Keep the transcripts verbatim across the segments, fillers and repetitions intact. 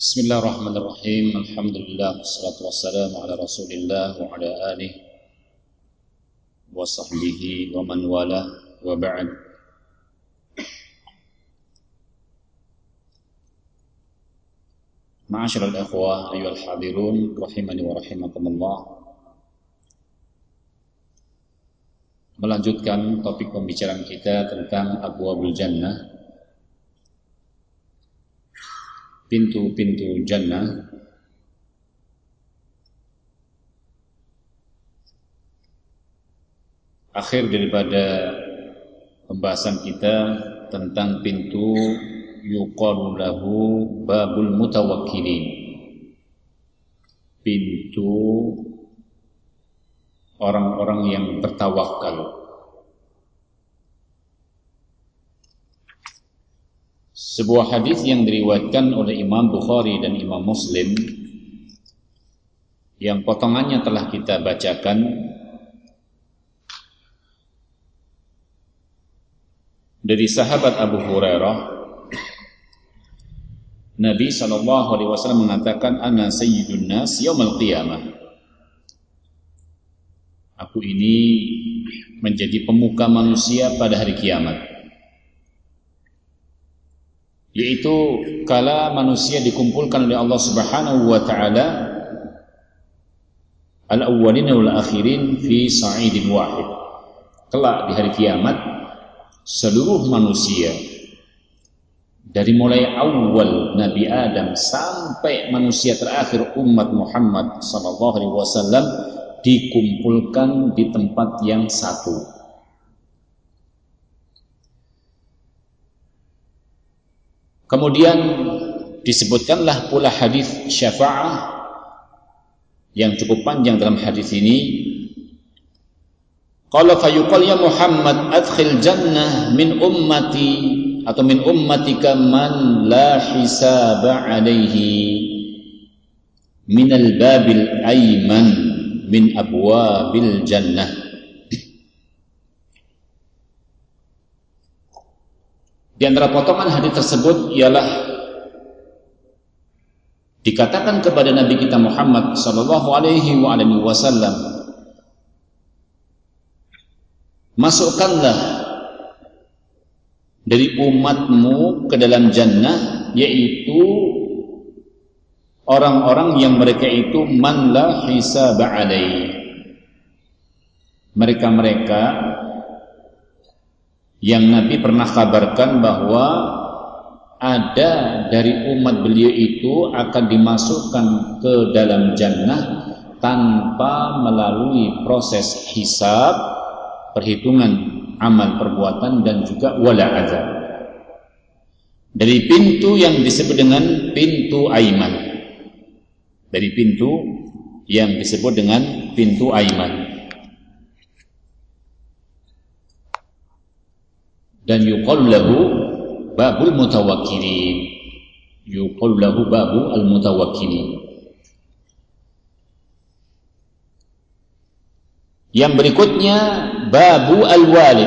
Bismillahirrahmanirrahim. Alhamdulillah wassalatu wassalamu ala Rasulillah wa ala alihi wa sahbihi wa man wala wa ba'd. Ma'asyiral ikhwah ayyuhal hadirun rahimani wa rahimakumullah. Melanjutkan topik pembicaraan kita tentang Abwabul Jannah, pintu-pintu jannah. Akhir daripada pembahasan kita tentang pintu yuqalu lahu babul mutawakkilin, pintu orang-orang yang bertawakal. Sebuah hadis yang diriwayatkan oleh Imam Bukhari dan Imam Muslim yang potongannya telah kita bacakan dari sahabat Abu Hurairah. Nabi sallallahu alaihi wasallam mengatakan, "Ana sayyidun nas yaumil qiyamah." Aku ini menjadi pemuka manusia pada hari kiamat. Yaitu kala manusia dikumpulkan oleh Allah Subhanahu wa taala al-awwalin wal akhirin fi sa'idin wahid. Kelak di hari kiamat seluruh manusia dari mulai awal Nabi Adam sampai manusia terakhir umat Muhammad sallallahu alaihi wasallam dikumpulkan di tempat yang satu. Kemudian disebutkanlah pula hadis syafa'ah yang cukup panjang dalam hadis ini. Qala fayuqal ya Muhammad adkhil jannah min ummati atau min ummatika man la hisaba alaihi min al-babil ayman min abwabil jannah. Di antara potongan hadis tersebut ialah dikatakan kepada Nabi kita Muhammad sallallahu alaihi wasallam, masukkanlah dari umatmu ke dalam jannah, yaitu orang-orang yang mereka itu man la hisaba alaihi, mereka-mereka yang Nabi pernah kabarkan bahwa ada dari umat beliau itu akan dimasukkan ke dalam jannah tanpa melalui proses hisab, perhitungan amal perbuatan, dan juga wala azab, dari pintu yang disebut dengan pintu aiman, dari pintu yang disebut dengan pintu aiman. Dan yuqalu lahu babul mutawakkilin, yuqalu lahu babu al mutawakkilin. Yang berikutnya babu al walid,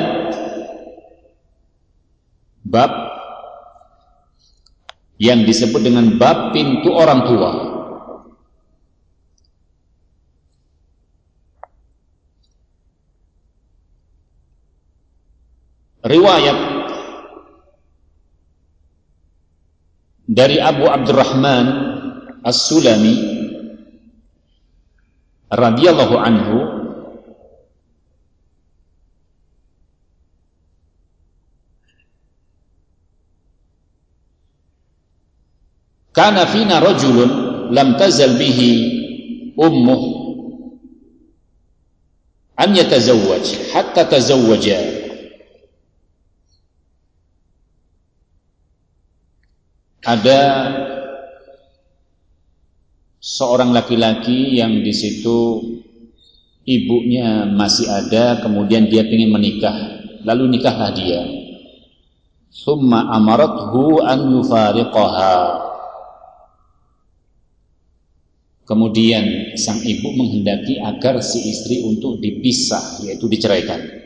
bab yang disebut dengan bab pintu orang tua. Riwayat dari Abu Abdurrahman As-Sulami radhiyallahu anhu, kana fina rajulun lam tazal bihi ummuh an yatazawwaj hatta tazawwaja. Ada seorang laki-laki yang di situ ibunya masih ada, kemudian dia ingin menikah, lalu nikahlah dia. Summa amarathu an yufariqaha. Kemudian sang ibu menghendaki agar si istri untuk dipisah, yaitu diceraikan.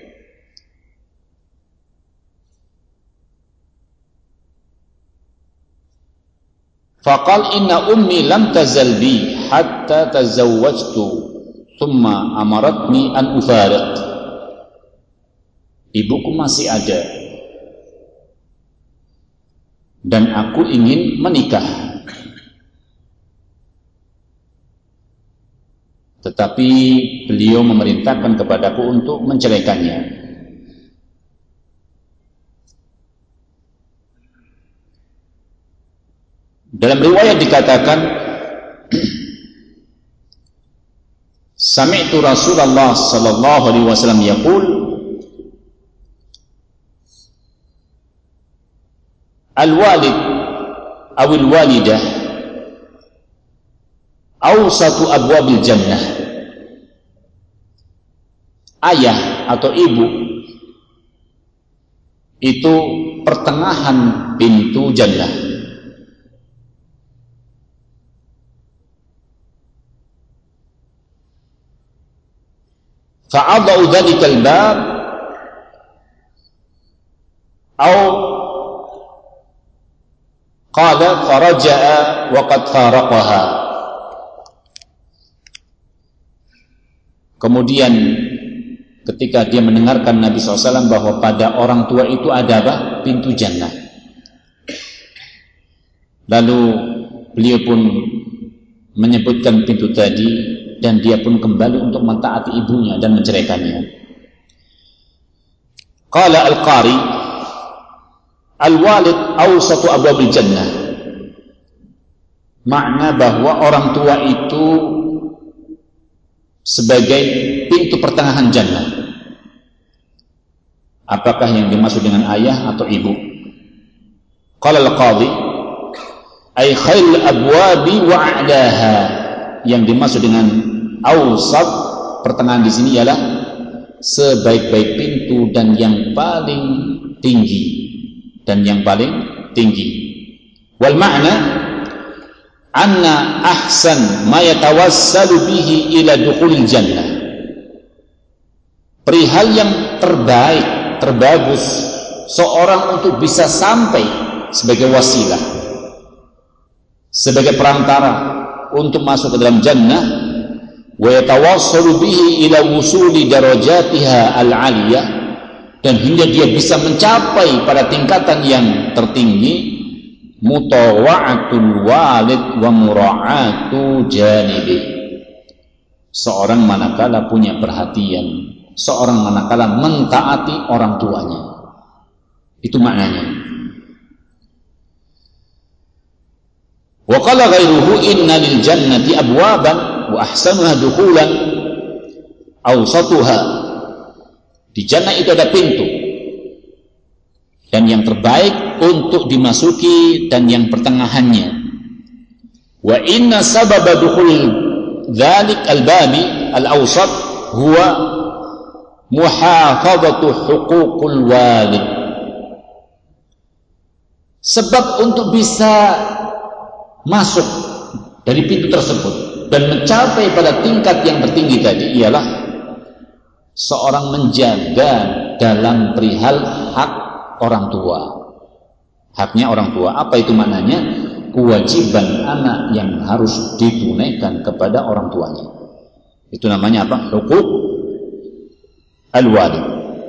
Faqal inna ummi lam tazal bi hatta tazawwajtu thumma amaratni an ufariq. Ibuku masih ada dan aku ingin menikah, tetapi beliau memerintahkan kepadaku untuk menceraikannya. Dalam riwayat dikatakan, sami'tu Rasulullah sallallahu alaihi wasallam yaqul, al-walid awil walidah awsatu abwabil jannah. Ayah atau ibu itu pertengahan pintu jannah. Fa'adau dhalikal bab au qala faraja'a wa qad faraqaha. Kemudian ketika dia mendengarkan Nabi shallallahu alaihi wasallam bahwa pada orang tua itu ada apa? Pintu jannah, lalu beliau pun menyebutkan pintu tadi, dan dia pun kembali untuk mentaati ibunya dan menceraikannya. Qala al-Qari, al-walid awsatu abwabil jannah. Makna bahwa orang tua itu sebagai pintu pertengahan jannah. Apakah yang dimaksud dengan ayah atau ibu? Qala al-Qadhi, ay khairul abwabi wa a'laha. Yang dimaksud dengan awsat pertengahan di sini ialah sebaik-baik pintu dan yang paling tinggi dan yang paling tinggi. Wal ma'na anna ahsan ma yatawassalu bihi ila dukhulil jannah. Perihal yang terbaik, terbagus seorang untuk bisa sampai sebagai wasilah, sebagai perantara untuk masuk ke dalam jannah, wa yatawassalu bihi ila wusuli darajatiha al-aliyah, dan hingga dia bisa mencapai pada tingkatan yang tertinggi, mutawa'atul walid wa mura'atu janibi. Seorang manakala punya perhatian, seorang manakala mentaati orang tuanya. Itu maknanya. Wa qala ghairuhu inna lil jannati abwaban wa ahsanuha dukhulan awsatuha. Di jannah itu ada pintu, dan yang terbaik untuk dimasuki dan yang pertengahannya. Wa inna sababa dukhul dzalik al-babi al-awsat huwa muhafazatu huququl walid. Sebab untuk bisa masuk dari pintu tersebut dan mencapai pada tingkat yang tertinggi tadi ialah seorang menjaga dalam perihal hak orang tua. Haknya orang tua, apa itu maknanya? Kewajiban anak yang harus ditunaikan kepada orang tuanya. Itu namanya apa? Huquq al-walid.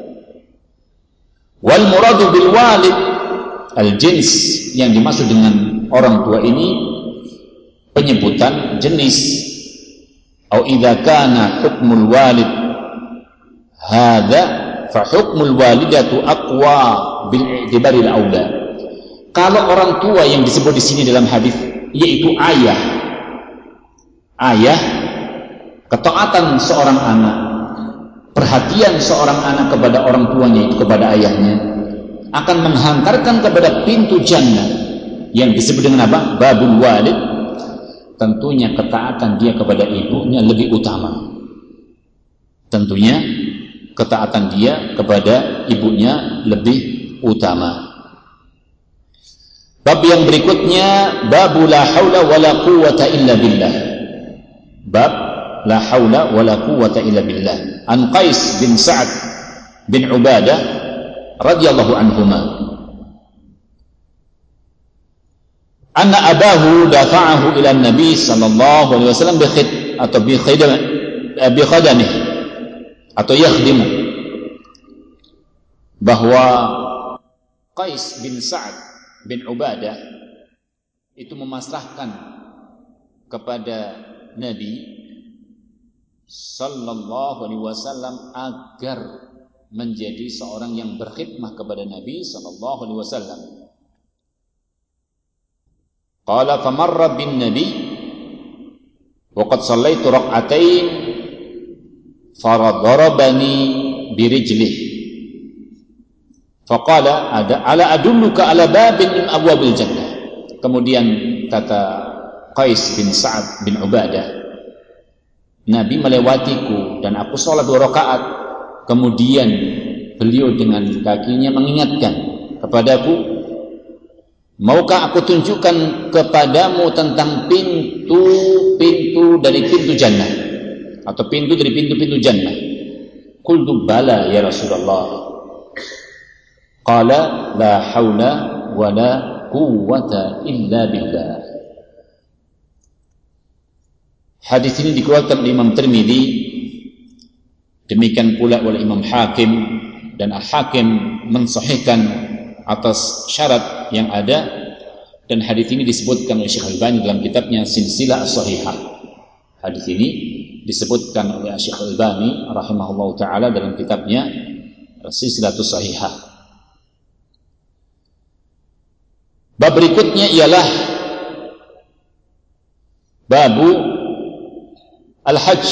Wal muradu bil walid al-jins, yang dimaksud dengan orang tua ini penyebutan jenis. Au idza kana hukmul walid hadza fa hukmul walidatu aqwa bil i'tibari al-aula. Kalau orang tua yang disebut di sini dalam hadis yaitu ayah, ayah, ketaatan seorang anak, perhatian seorang anak kepada orang tuanya, itu kepada ayahnya, akan menghantarkan kepada pintu jannah yang disebut dengan apa? Babul walid. Tentunya ketaatan dia kepada ibunya lebih utama. Tentunya ketaatan dia kepada ibunya lebih utama. Bab yang berikutnya, babu la haula wala quwwata illa billah. Bab la haula wala quwwata illa billah. An Qais bin Sa'ad bin Ubadah radhiyallahu anhuma anna abahu dafa'ahu ila Nabi sallallahu alaihi wasallam bi khid atau bi khidam bi khadamih atau yakhdimu, bahwa Qais bin Sa'ad bin Ubadah itu memasrahkan kepada Nabi sallallahu alaihi wasallam agar menjadi seorang yang berkhidmah kepada Nabi sallallahu alaihi wasallam. Qala famarra bin Nabi wa qad sallaitu rak'atain faradarabani birijlih faqala ada ala adulluka ala babin min abwabil jannah. Kemudian kata Qais bin Sa'ad bin Ubadah, Nabi melewatiku dan aku sholat dua rakaat, kemudian beliau dengan kakinya mengingatkan kepadaku, maukah aku tunjukkan kepadamu tentang pintu-pintu dari pintu jannah atau pintu dari pintu-pintu jannah? Qultu bala ya Rasulullah. Qala la haula wa la quwwata illa billah. Hadis ini dikeluarkan oleh Imam Tirmidzi, demikian pula oleh Imam Hakim, dan Al-Hakim mensahihkan atas syarat yang ada, dan hadis ini disebutkan oleh Syekh Al-Albani dalam kitabnya Silsilah As-Sahihah. Hadis ini disebutkan oleh Syekh Al-Albani rahimahullahu taala dalam kitabnya Silsilah As-Sahihah. Bab berikutnya ialah babu al-hajj,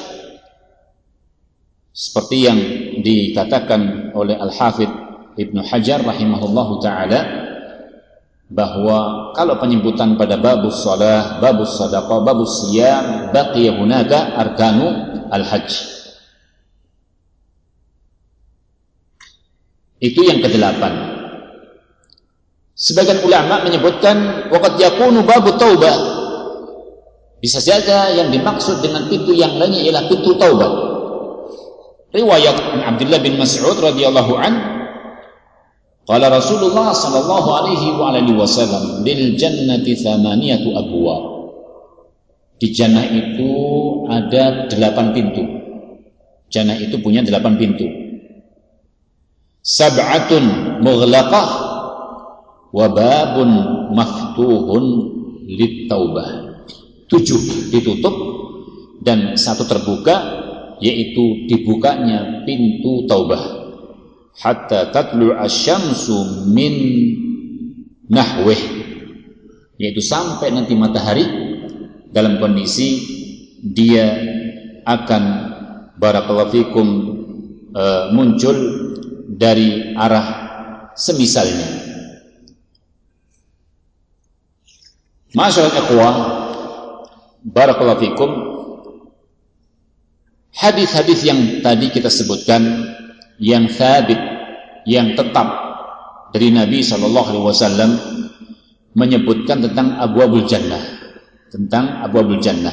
seperti yang dikatakan oleh Al-Hafidh Ibnu Hajar rahimahullahu taala, bahwa kalau penyebutan pada babus shalah, babus sadaqah, babus siyam, baqiya hunaka arkanu al-hajj. Itu yang kedelapan. Sebagian ulama menyebutkan waqad yakunu babut taubah, bisa saja yang dimaksud dengan pintu yang lainnya ialah pintu taubat. Riwayat Abdullah bin Mas'ud radhiyallahu an, qala Rasulullah sallallahu alaihi wa alihi wasallam, lil jannati thamaniyatu abwab. Di jannah itu ada delapan pintu. Jannah itu punya delapan pintu. Sab'atun mughlaqah wa babun maftuhun lit taubah. Tujuh ditutup dan satu terbuka, yaitu dibukanya pintu taubah. Hatta tatlu asyamsu min nahwih, yaitu sampai nanti matahari dalam kondisi dia akan barakallahu fikum e, muncul dari arah semisalnya. Masyaallah ikhwah, barakallahu fikum, hadis-hadis yang tadi kita sebutkan yang thabit, yang tetap dari Nabi sallallahu alaihi wasallam menyebutkan tentang abwabul jannah, tentang abwabul jannah.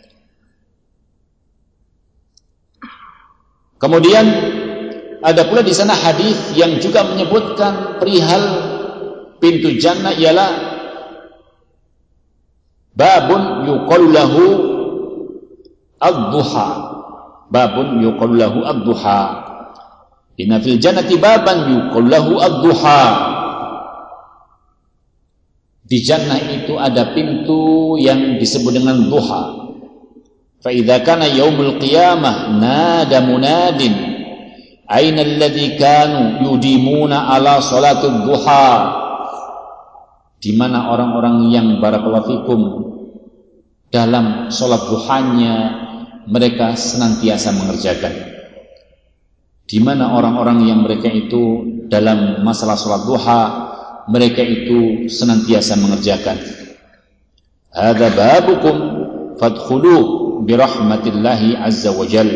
Kemudian ada pula di sana hadis yang juga menyebutkan perihal pintu jannah, ialah babun yuqalu lahu ad-duha. Babun yuqalu lahu ad-duha. Inna fil jannati baban yuqalu lahu ad-duha. Di jannah itu ada pintu yang disebut dengan duha. Fa idza kana yaumul qiyamah nada munadin aina alladhi kanu yudimuna ala salatul duha. Di mana orang-orang yang barakallahu fikum dalam salat duhanya mereka senantiasa mengerjakan. Di mana orang-orang yang mereka itu dalam masalah salat duha mereka itu senantiasa mengerjakan. Hadza babukum fadkhulu birahmatillahi azza wa jal.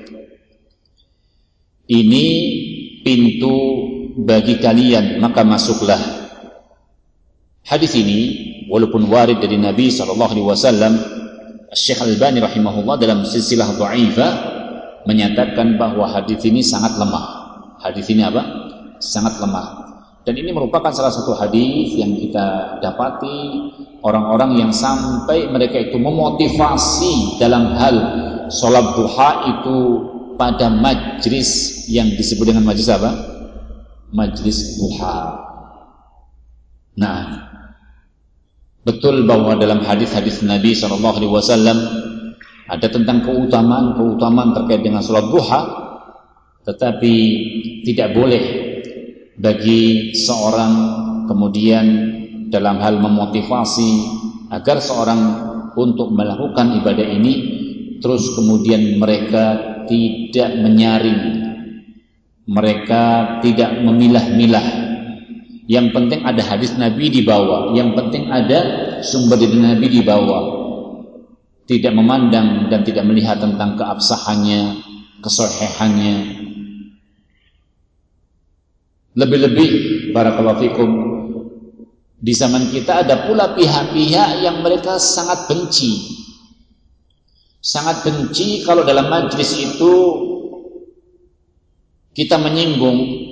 Ini pintu bagi kalian, maka masuklah. Hadis ini walaupun warid dari Nabi sallallahu alaihi wasallam, Syekh Al-Albani rahimahullah dalam silsilah dhaifah menyatakan bahwa hadis ini sangat lemah. Hadis ini apa? Sangat lemah. Dan ini merupakan salah satu hadis yang kita dapati orang-orang yang sampai mereka itu memotivasi dalam hal sholat duha itu pada majlis yang disebut dengan majlis apa? Majlis duha. Nah, betul bahwa dalam hadis-hadis Nabi shallallahu alaihi wasallam ada tentang keutamaan-keutamaan terkait dengan sholat duha, tetapi tidak boleh bagi seorang kemudian dalam hal memotivasi agar seorang untuk melakukan ibadah ini terus kemudian mereka tidak menyaring, mereka tidak memilah-milah. Yang penting ada hadis Nabi di bawah, yang penting ada sumber dari Nabi di bawah. Tidak memandang dan tidak melihat tentang keabsahannya, kesohihannya. Lebih-lebih barakallahu fikum, di zaman kita ada pula pihak-pihak yang mereka sangat benci. Sangat benci kalau dalam majlis itu kita menyinggung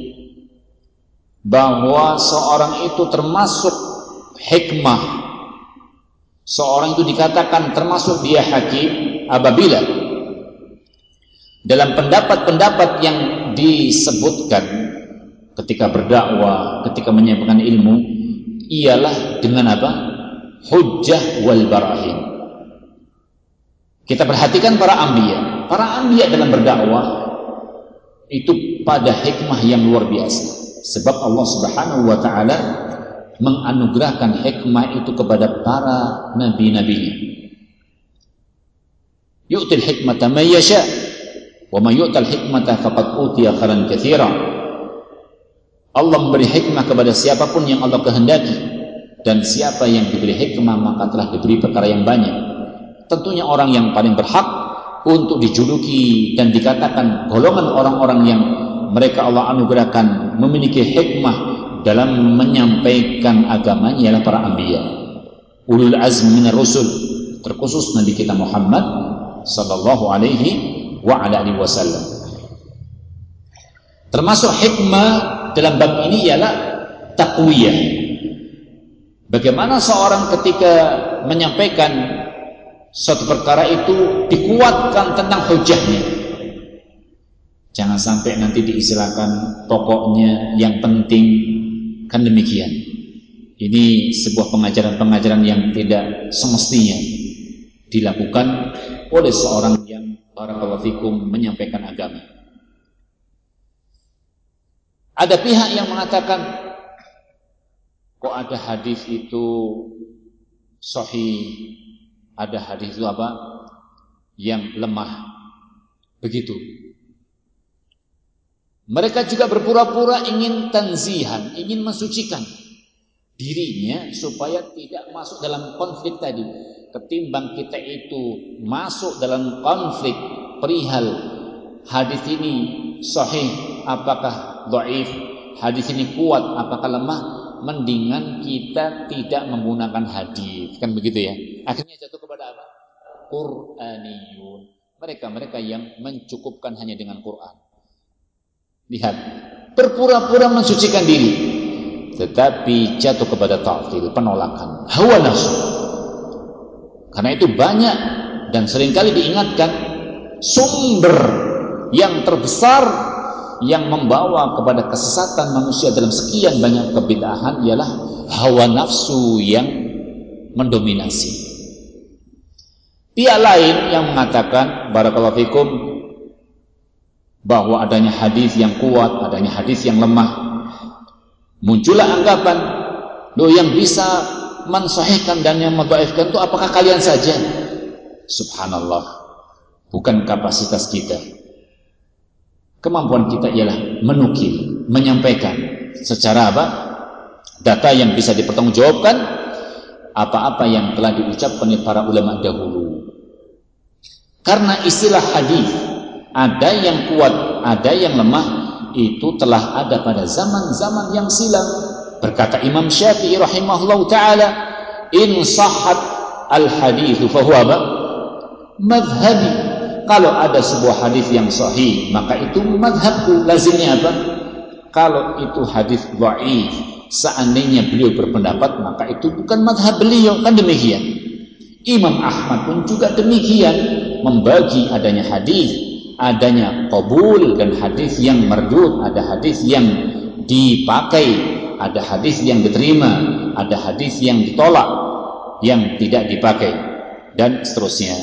bahwa seorang itu termasuk hikmah, seorang itu dikatakan termasuk dia hakim apabila dalam pendapat-pendapat yang disebutkan ketika berdakwah, ketika menyampaikan ilmu, ialah dengan apa? Hujjah wal barahin. Kita perhatikan para anbiya, para anbiya dalam berdakwah itu pada hikmah yang luar biasa. Sebab Allah Subhanahu wa taala menganugerahkan hikmah itu kepada para nabi-nabinya. Yu'til hikmata man yasha wa man yu'tal hikmata faqad utiya khairan katsira. Allah memberi hikmah kepada siapapun yang Allah kehendaki, dan siapa yang diberi hikmah maka telah diberi perkara yang banyak. Tentunya orang yang paling berhak untuk dijuluki dan dikatakan golongan orang-orang yang mereka Allah anugerahkan memiliki hikmah dalam menyampaikan agamanya ialah para anbiya, ulul azmi minar rusul, terkhusus Nabi kita Muhammad sallallahu alaihi wa ala alihi wasallam. Termasuk hikmah dalam bab ini ialah taqwiyah. Bagaimana seorang ketika menyampaikan suatu perkara itu dikuatkan tentang hujahnya. Jangan sampai nanti diistilahkan pokoknya yang penting, kan demikian. Ini sebuah pengajaran-pengajaran yang tidak semestinya dilakukan oleh seorang yang barakallahu fikum menyampaikan agama. Ada pihak yang mengatakan kok ada hadis itu sahih, ada hadis itu apa yang lemah. Begitu. Mereka juga berpura-pura ingin tanzihan, ingin mensucikan dirinya supaya tidak masuk dalam konflik tadi. Ketimbang kita itu masuk dalam konflik perihal hadis ini sahih apakah dhaif, hadis ini kuat apakah lemah, mendingan kita tidak menggunakan hadis, kan begitu ya. Akhirnya jatuh kepada apa? Qur'aniyun. Mereka-mereka yang mencukupkan hanya dengan Quran. Lihat, berpura-pura mensucikan diri, tetapi jatuh kepada ta'til, penolakan, hawa nafsu. Karena itu banyak dan seringkali diingatkan sumber yang terbesar yang membawa kepada kesesatan manusia dalam sekian banyak kebid'ahan ialah hawa nafsu yang mendominasi. Pihak lain yang mengatakan barakallahu fikum bahwa adanya hadis yang kuat, adanya hadis yang lemah. Muncullah anggapan, loh yang bisa mensahihkan dan yang mendhaifkan itu apakah kalian saja? Subhanallah, bukan kapasitas kita. Kemampuan kita ialah menukil, menyampaikan secara apa? Data yang bisa dipertanggungjawabkan apa-apa yang telah diucapkan oleh para ulama dahulu. Karena istilah hadis ada yang kuat, ada yang lemah, itu telah ada pada zaman-zaman yang silam. Berkata Imam Syafi'i rahimahullahu ta'ala, in sahhat al-hadithu fahuwa madhhabi. Kalau ada sebuah hadis yang sahih, maka itu madhabku. Lazimnya apa? Kalau itu hadis dhaif, seandainya beliau berpendapat maka itu bukan mazhab beliau, kan demikian. Imam Ahmad pun juga demikian, membagi adanya hadis, adanya qabul dan hadis yang mardud, ada hadis yang dipakai, ada hadis yang diterima, ada hadis yang ditolak, yang tidak dipakai, dan seterusnya.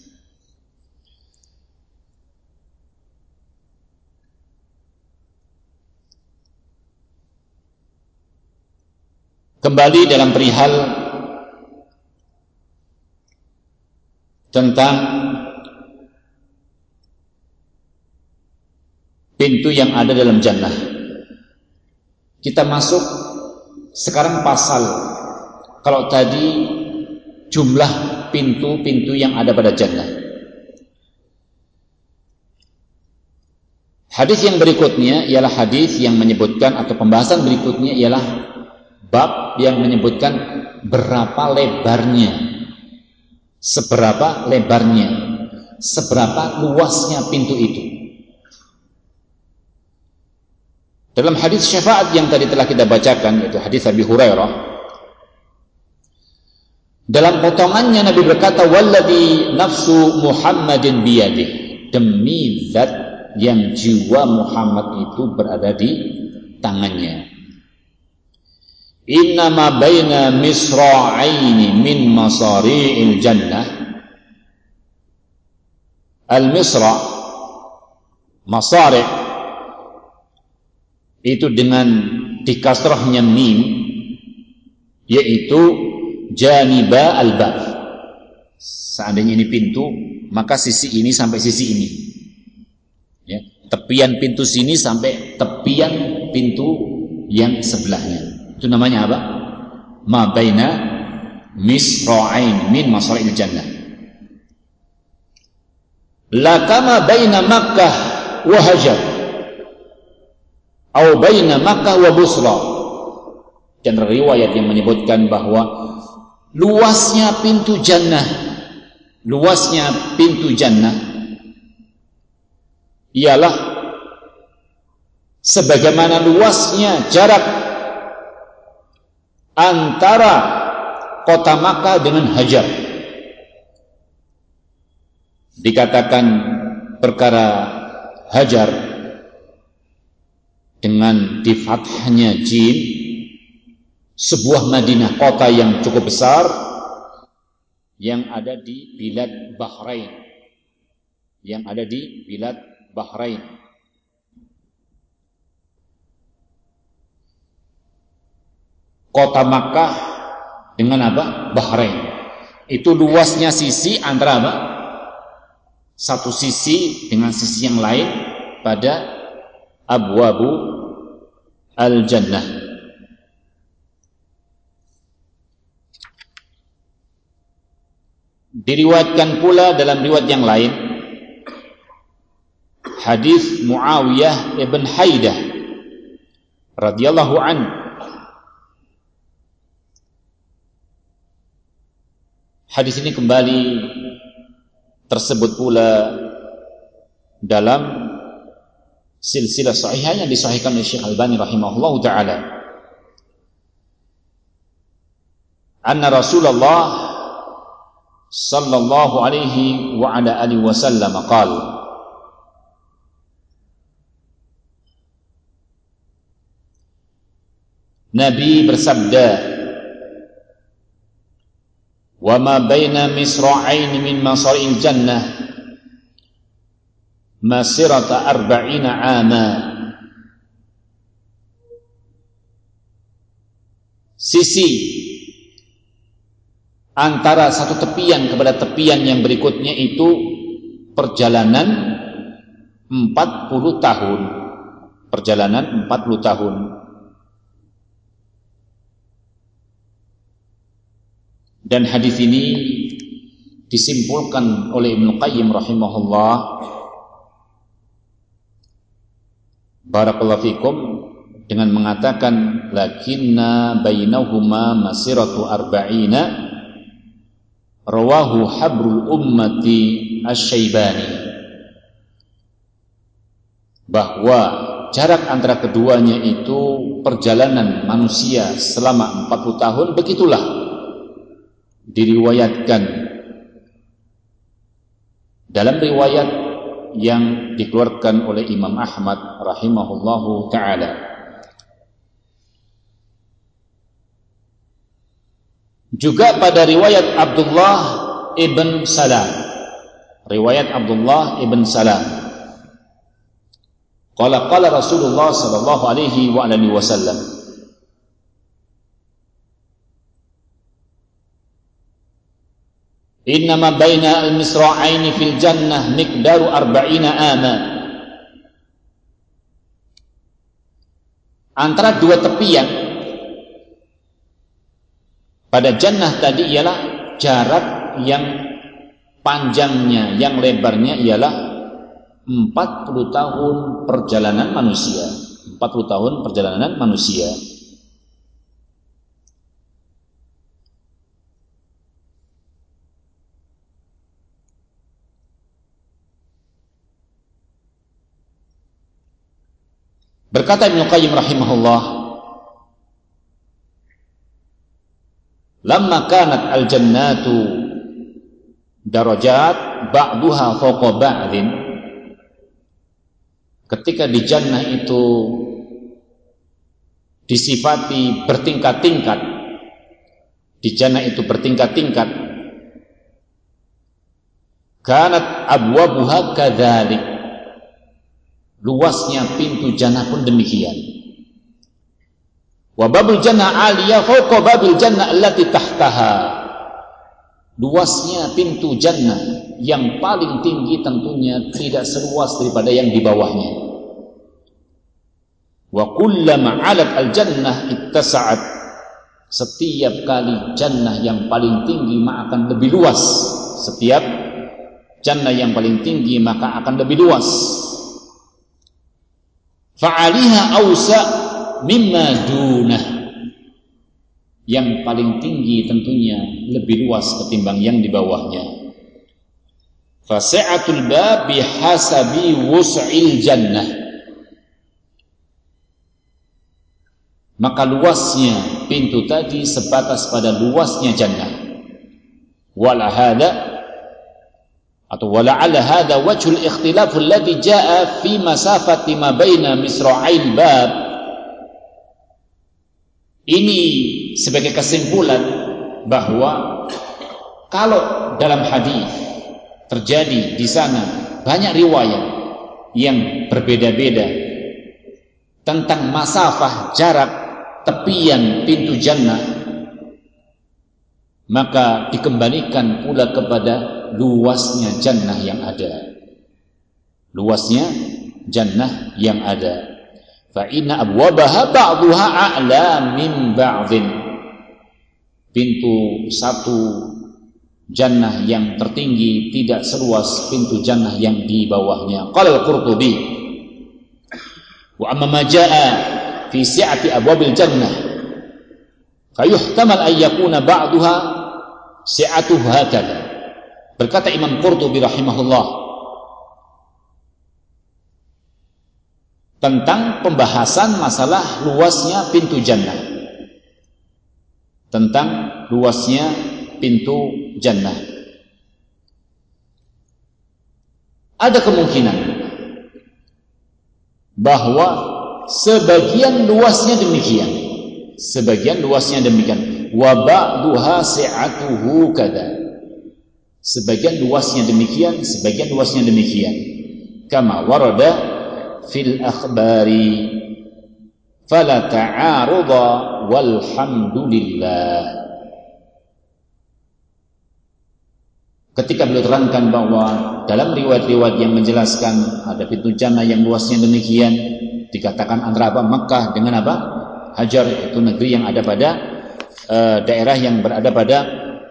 Kembali dalam perihal tentang pintu yang ada dalam jannah. Kita masuk sekarang pasal. Kalau tadi jumlah pintu-pintu yang ada pada jannah. Hadis yang berikutnya ialah hadis yang menyebutkan, atau pembahasan berikutnya ialah bab yang menyebutkan berapa lebarnya, seberapa lebarnya, seberapa luasnya pintu itu. Dalam hadis syafaat yang tadi telah kita bacakan, yaitu hadis Abi Hurairah, dalam potongannya Nabi berkata, walladzi nafsu Muhammadin biyadih, demi zat yang jiwa Muhammad itu berada di tangannya. Innama baina misra'aini min masari'il jannah. Al-misra' masari' itu dengan dikasrahnya mim, yaitu janiba al-bab. Seandainya ini pintu, maka sisi ini sampai sisi ini, ya, tepian pintu sini sampai tepian pintu yang sebelahnya. Itu namanya apa? Ma baina misra'ain min masari'il jannah. La kama baina Makkah wa Hajar, atau baina Makkah wa Busra. Dan riwayat yang menyebutkan bahwa luasnya pintu jannah, luasnya pintu jannah ialah sebagaimana luasnya jarak antara kota Makkah dengan Hajar. Dikatakan perkara Hajar dengan di fathahnya jim, sebuah Madinah, kota yang cukup besar yang ada di bilad Bahrain, yang ada di bilad Bahrain. Kota Makkah dengan apa? Bahrain. Itu luasnya sisi antara apa? Satu sisi dengan sisi yang lain pada abwabu al-jannah. Diriwayatkan pula dalam riwayat yang lain hadis Muawiyah ibn Haidah radhiyallahu anhu. Hadis ini kembali tersebut pula dalam silsilah sahihah yang disahihkan oleh Syekh Albani rahimahullahu taala. Anna Rasulullah sallallahu alaihi wa ala alihi wasallam qala, Nabi bersabda, wa ma baina misra'ain min masari'il jannah masirata arba'ina 'ama. Sisi antara satu tepian kepada tepian yang berikutnya itu perjalanan empat puluh tahun. Perjalanan empat puluh tahun. Dan hadis ini disimpulkan oleh Ibnu Qayyim rahimahullah, barakallahu fikum, dengan mengatakan lakinna bainahuma masiratu arba'ina, rawahu habrul ummati asy-Syaibani, bahwa jarak antara keduanya itu perjalanan manusia selama empat puluh tahun, begitulah diriwayatkan dalam riwayat yang dikeluarkan oleh Imam Ahmad rahimahullahu ta'ala. Juga pada riwayat Abdullah ibn Salam, riwayat Abdullah ibn Salam, qala qala Rasulullah sallallahu alaihi wa alihi wasallam, innama baina al-misra'aini fil jannah miqdaru arba'ina ama. Antara dua tepian pada jannah tadi ialah jarak yang panjangnya, yang lebarnya ialah empat puluh tahun perjalanan manusia. empat puluh tahun perjalanan manusia. Berkata Ibnu Qayyim rahimahullah, lamma kanat al-jannatu darajat ba'duha fawqa ba'din, ketika di jannah itu disifati bertingkat-tingkat, di jannah itu bertingkat-tingkat, kanat abwabuha kadzalik, luasnya pintu jannah pun demikian. Wa babul jannah aliyah fawqa babil jannah allati tahtaha, luasnya pintu jannah yang paling tinggi tentunya tidak seluas daripada yang di bawahnya. Wa kullama 'alat al-jannah ittasa'at, setiap kali jannah yang paling tinggi maka akan lebih luas, setiap jannah yang paling tinggi maka akan lebih luas. Fa'aliha awsa' mimma dunah, yang paling tinggi tentunya lebih luas ketimbang yang di bawahnya. Fasi'atul bab bihasabi wus'il jannah, maka luasnya pintu tadi sebatas pada luasnya jannah. Wala hada atau wala'alla hadha wajhul ikhtilaf alladhi jaa fi masafati ma baina misra'il bab. Ini sebagai kesimpulan bahwa kalau dalam hadis terjadi di sana banyak riwayat yang berbeda-beda tentang masafah, jarak tepian pintu jannah, maka dikembalikan pula kepada luasnya jannah yang ada, luasnya jannah yang ada. Fa inna abwabaha ba'duha a'la min ba'dhin, pintu satu jannah yang tertinggi tidak seluas pintu jannah yang di bawahnya. Qala al-Qurtubi, wa amma ma jaa fi si'ati abwabil jannah fayuhtamal an yakuna ba'daha si'atuhu hakadha. Berkata Imam Qurtubi rahimahullah tentang pembahasan masalah luasnya pintu jannah, tentang luasnya pintu jannah. Ada kemungkinan bahwa sebagian luasnya demikian, sebagian luasnya demikian. Wa ba'duha si'atuhu kada, sebagian luasnya demikian, sebagian luasnya demikian. Kama warada fil akhbari fala ta'aruda walhamdulillah. Ketika beliau terangkan bahwa dalam riwayat-riwayat yang menjelaskan ada pintu jannah yang luasnya demikian, dikatakan antara apa? Mekah dengan apa? Hajar, itu negeri yang ada pada uh, daerah yang berada pada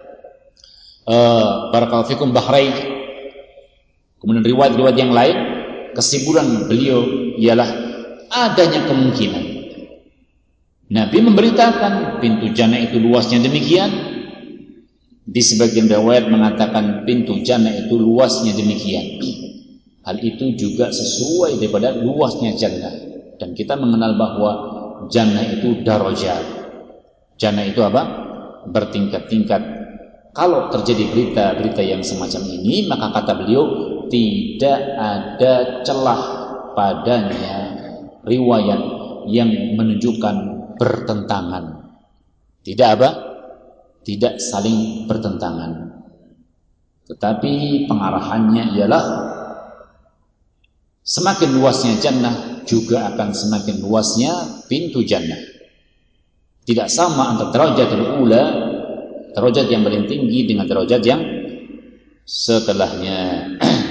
uh, barakallahu fikum Bahrain. Kemudian riwayat-riwayat yang lain, kesimpulan beliau ialah adanya kemungkinan Nabi memberitakan pintu jannah itu luasnya demikian, di sebagian riwayat mengatakan pintu jannah itu luasnya demikian. Hal itu juga sesuai daripada luasnya jannah. Dan kita mengenal bahwa jannah itu darajat. Jannah itu apa? Bertingkat-tingkat. Kalau terjadi berita-berita yang semacam ini, maka kata beliau tidak ada celah padanya riwayat yang menunjukkan bertentangan. Tidak apa? Tidak saling bertentangan. Tetapi pengarahannya ialah semakin luasnya jannah juga akan semakin luasnya pintu jannah. Tidak sama antara darajatul ula, derajat yang paling tinggi dengan derajat yang setelahnya.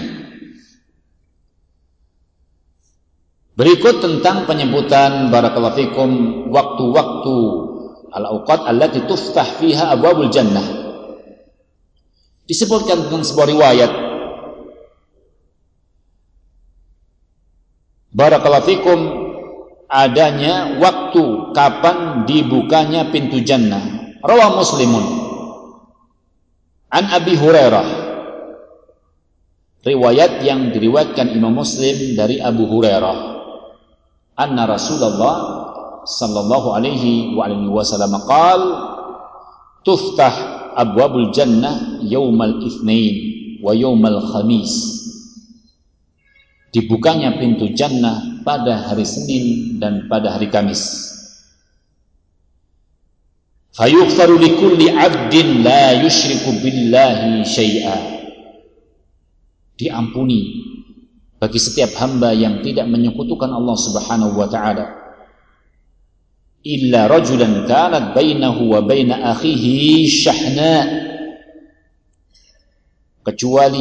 Berikut tentang penyebutan barakallahu fikum waktu-waktu al-awqat allati tuftah fiha abwabul jannah. Disebutkan tentang sebuah riwayat barakallahu fikum adanya waktu kapan dibukanya pintu jannah. Rawah Muslimun an Abi Hurairah. Riwayat yang diriwayatkan Imam Muslim dari Abu Hurairah. Anna Rasulullah sallallahu alaihi wa alihi wasallam qaal tuftah abwabul jannah yaumal itsnain wa yaumal khamis. Dibukanya pintu jannah pada hari Senin dan pada hari Kamis. Fayughfaru likulli 'abdin la yusyriku billahi syai'a. Diampuni bagi setiap hamba yang tidak menyekutukan Allah Subhanahu wa taala. Illa rajulan kanat bainahu wa baina akhihi syahna. Kecuali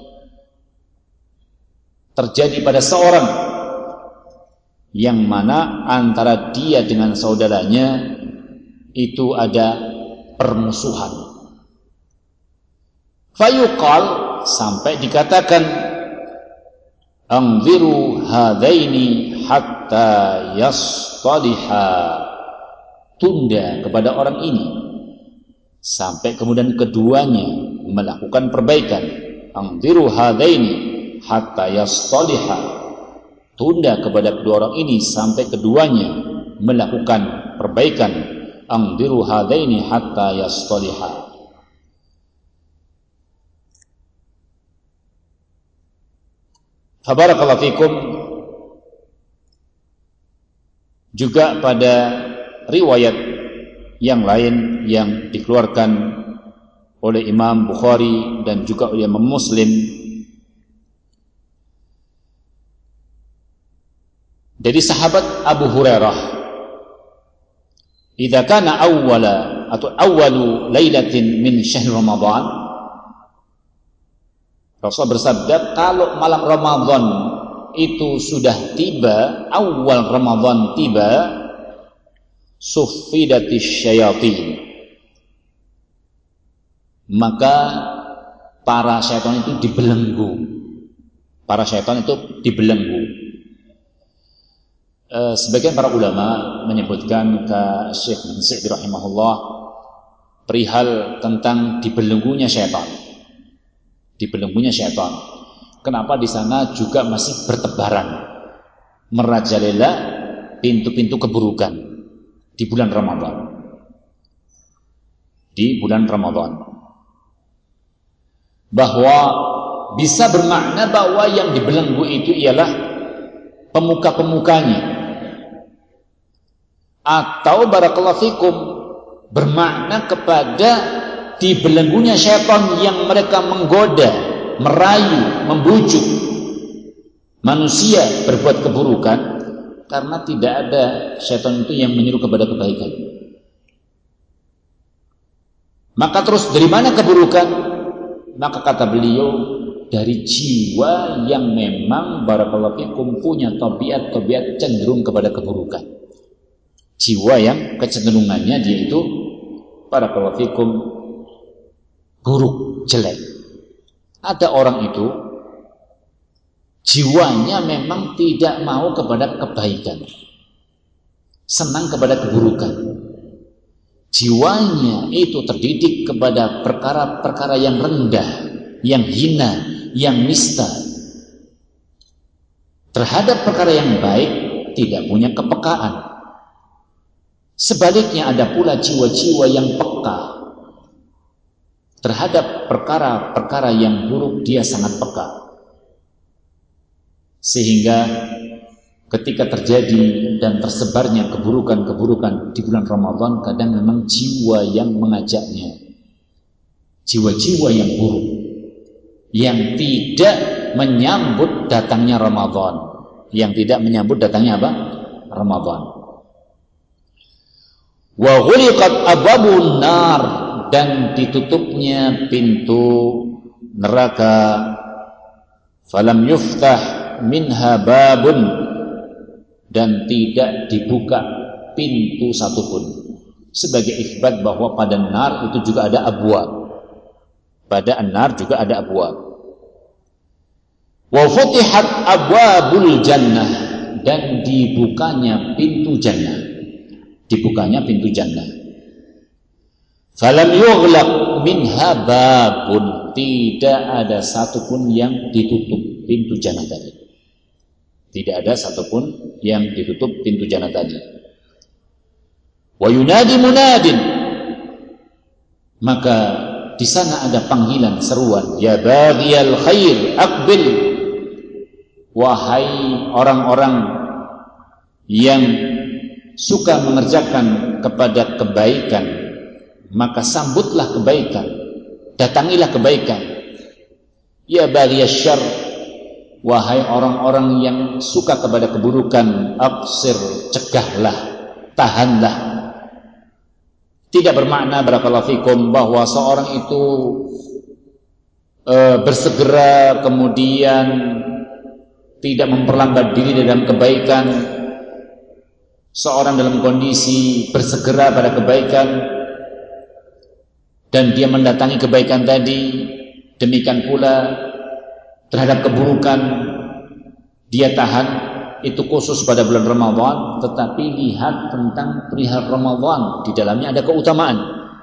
terjadi pada seorang yang mana antara dia dengan saudaranya itu ada permusuhan. Fayuqal, sampai dikatakan anziru hadaini hatta yastaliha, tunda kepada orang ini sampai kemudian keduanya melakukan perbaikan. Anziru hadaini hatta yastaliha, tunda kepada kedua orang ini sampai keduanya melakukan perbaikan. Anziru hadaini hatta yastaliha. Barakallahu fikum. Juga pada riwayat yang lain yang dikeluarkan oleh Imam Bukhari dan juga oleh Imam Muslim dari sahabat Abu Hurairah, idza kana awwala atau awwalu lailatin min syahr Ramadan, Rasul bersabda, kalau malam Ramadan itu sudah tiba, awal Ramadan tiba, suffidatis syayatin, maka para syaitan itu dibelenggu. Para syaitan itu dibelenggu. E, sebagian para ulama menyebutkan ke Syekh bin Sa'di rahimahullah perihal tentang dibelenggunya syaitan. Dibelenggunya syaitan. Kenapa di sana juga masih bertebaran, merajalela pintu-pintu keburukan di bulan Ramadan. Di bulan Ramadan. Bahwa bisa bermakna bahwa yang dibelenggu itu ialah pemuka-pemukanya. Atau barakallahu fikum bermakna kepada dibelenggunya syaitan yang mereka menggoda, merayu, membujuk manusia berbuat keburukan, karena tidak ada syaitan itu yang menyuruh kepada kebaikan. Maka terus dari mana keburukan? Maka kata beliau, dari jiwa yang memang barakallahu fikum punya tabiat-tabiat cenderung kepada keburukan. Jiwa yang kecenderungannya dia itu barakallahu fikum buruk, jelek. Ada orang itu jiwanya memang tidak mau kepada kebaikan, senang kepada keburukan. Jiwanya itu terdidik kepada perkara-perkara yang rendah, yang hina, yang nista. Terhadap perkara yang baik tidak punya kepekaan. Sebaliknya ada pula jiwa-jiwa yang peka terhadap perkara-perkara yang buruk, dia sangat peka. Sehingga ketika terjadi dan tersebarnya keburukan-keburukan di bulan Ramadan, kadang memang jiwa yang mengajaknya, jiwa-jiwa yang buruk, yang tidak menyambut datangnya Ramadan, yang tidak menyambut datangnya apa? Ramadan. Wa ghuliqat abwabun nar, dan ditutupnya pintu neraka. Falam yuftah minha babun, dan tidak dibuka pintu satupun. Sebagai isbat bahwa pada nar itu juga ada abwab. Pada nar juga ada abwab. Wa futihat abwabul jannah, dan dibukanya pintu jannah. Dibukanya pintu jannah. Falam yughlaq minha babun, tidak ada satupun yang ditutup pintu jannah tadi. Tidak ada satupun yang ditutup pintu jannah tadi. Wa yunadi munadin, maka di sana ada panggilan, seruan, ya baghiyal khair aqbil, wahai orang-orang yang suka mengerjakan kepada kebaikan, maka sambutlah kebaikan, datangilah kebaikan. Ya baghiyasy syarr, wahai orang-orang yang suka kepada keburukan, aqsir, cegahlah, tahanlah. Tidak bermakna barakallahu fikum bahwa seorang itu e, bersegera kemudian tidak memperlambat diri dalam kebaikan. Seorang dalam kondisi bersegera pada kebaikan dan dia mendatangi kebaikan tadi, demikian pula terhadap keburukan dia tahan, itu khusus pada bulan Ramadan. Tetapi lihat tentang perihal Ramadan, di dalamnya ada keutamaan.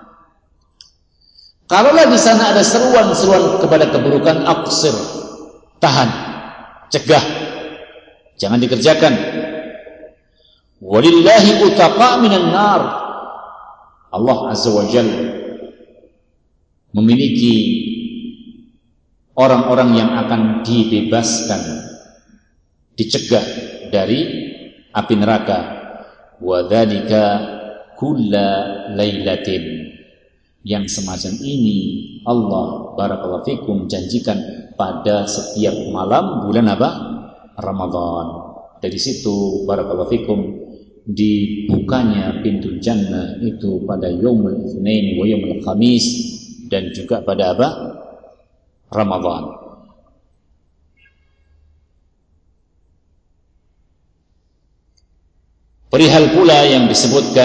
Kalaulah di sana ada seruan-seruan kepada keburukan, aqsir, tahan, cegah, jangan dikerjakan. Walillahi utaqa minan nar, Allah Azza wa Jalla memiliki orang-orang yang akan dibebaskan, dicegah dari api neraka. Wa dzalika kulla lailatin, yang semacam ini Allah barakallahu fikum janjikan pada setiap malam bulan apa? Ramadan. Dari situ barakallahu fikum dibukanya pintu jannah itu pada yaumul itsnain wa yaumul khamis, dan juga pada apa? Ramadan. Perihal pula yang disebutkan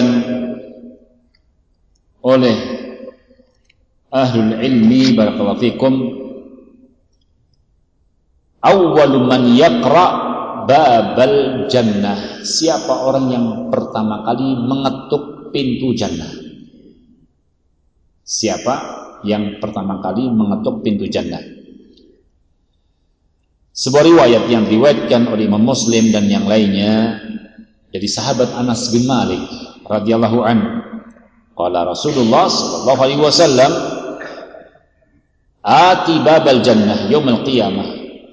oleh ahlul ilmi barakallahu fikum, awwalu man yaqra babal jannah, siapa orang yang pertama kali mengetuk pintu jannah? Siapa yang pertama kali mengetuk pintu jannah? Sebuah riwayat yang diriwayatkan oleh Imam Muslim dan yang lainnya dari sahabat Anas bin Malik radhiyallahu anhu, qala Rasulullah sallallahu alaihi wasallam, ati babal jannah yaumil qiyamah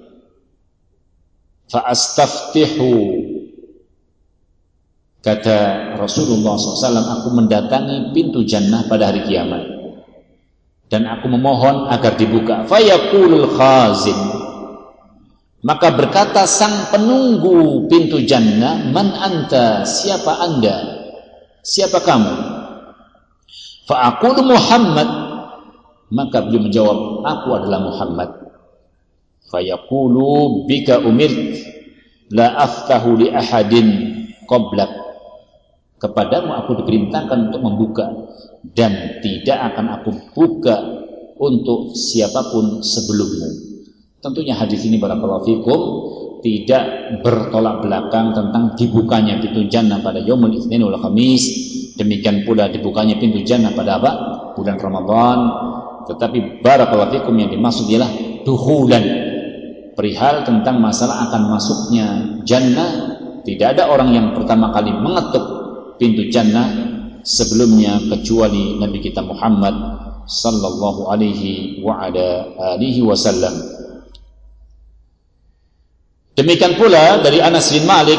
fa astaftihu, kata Rasulullah shallallahu alaihi wasallam, aku mendatangi pintu jannah pada hari kiamat dan aku memohon agar dibuka. Fayaqulul khazin, maka berkata sang penunggu pintu jannah, man anta, siapa anda, siapa kamu? Fa'aqulu Muhammad, maka beliau menjawab, aku adalah Muhammad. Fayaqulu bika umirt la aftahu li ahadin qablak, kepadamu aku diperintahkan untuk membuka dan tidak akan aku buka untuk siapapun sebelummu. Tentunya hadis ini barakallahu fikum tidak bertolak belakang tentang dibukanya pintu jannah pada yaumul itsnain wal khamis, demikian pula dibukanya pintu jannah pada apa? Bulan Ramadan. Tetapi barakallahu fikum yang dimaksud ialah duhulan, perihal tentang masalah akan masuknya jannah tidak ada orang yang pertama kali mengetuk pintu jannah sebelumnya kecuali Nabi kita Muhammad sallallahu alaihi wa ala alihi wasallam. Demikian pula dari Anas bin Malik,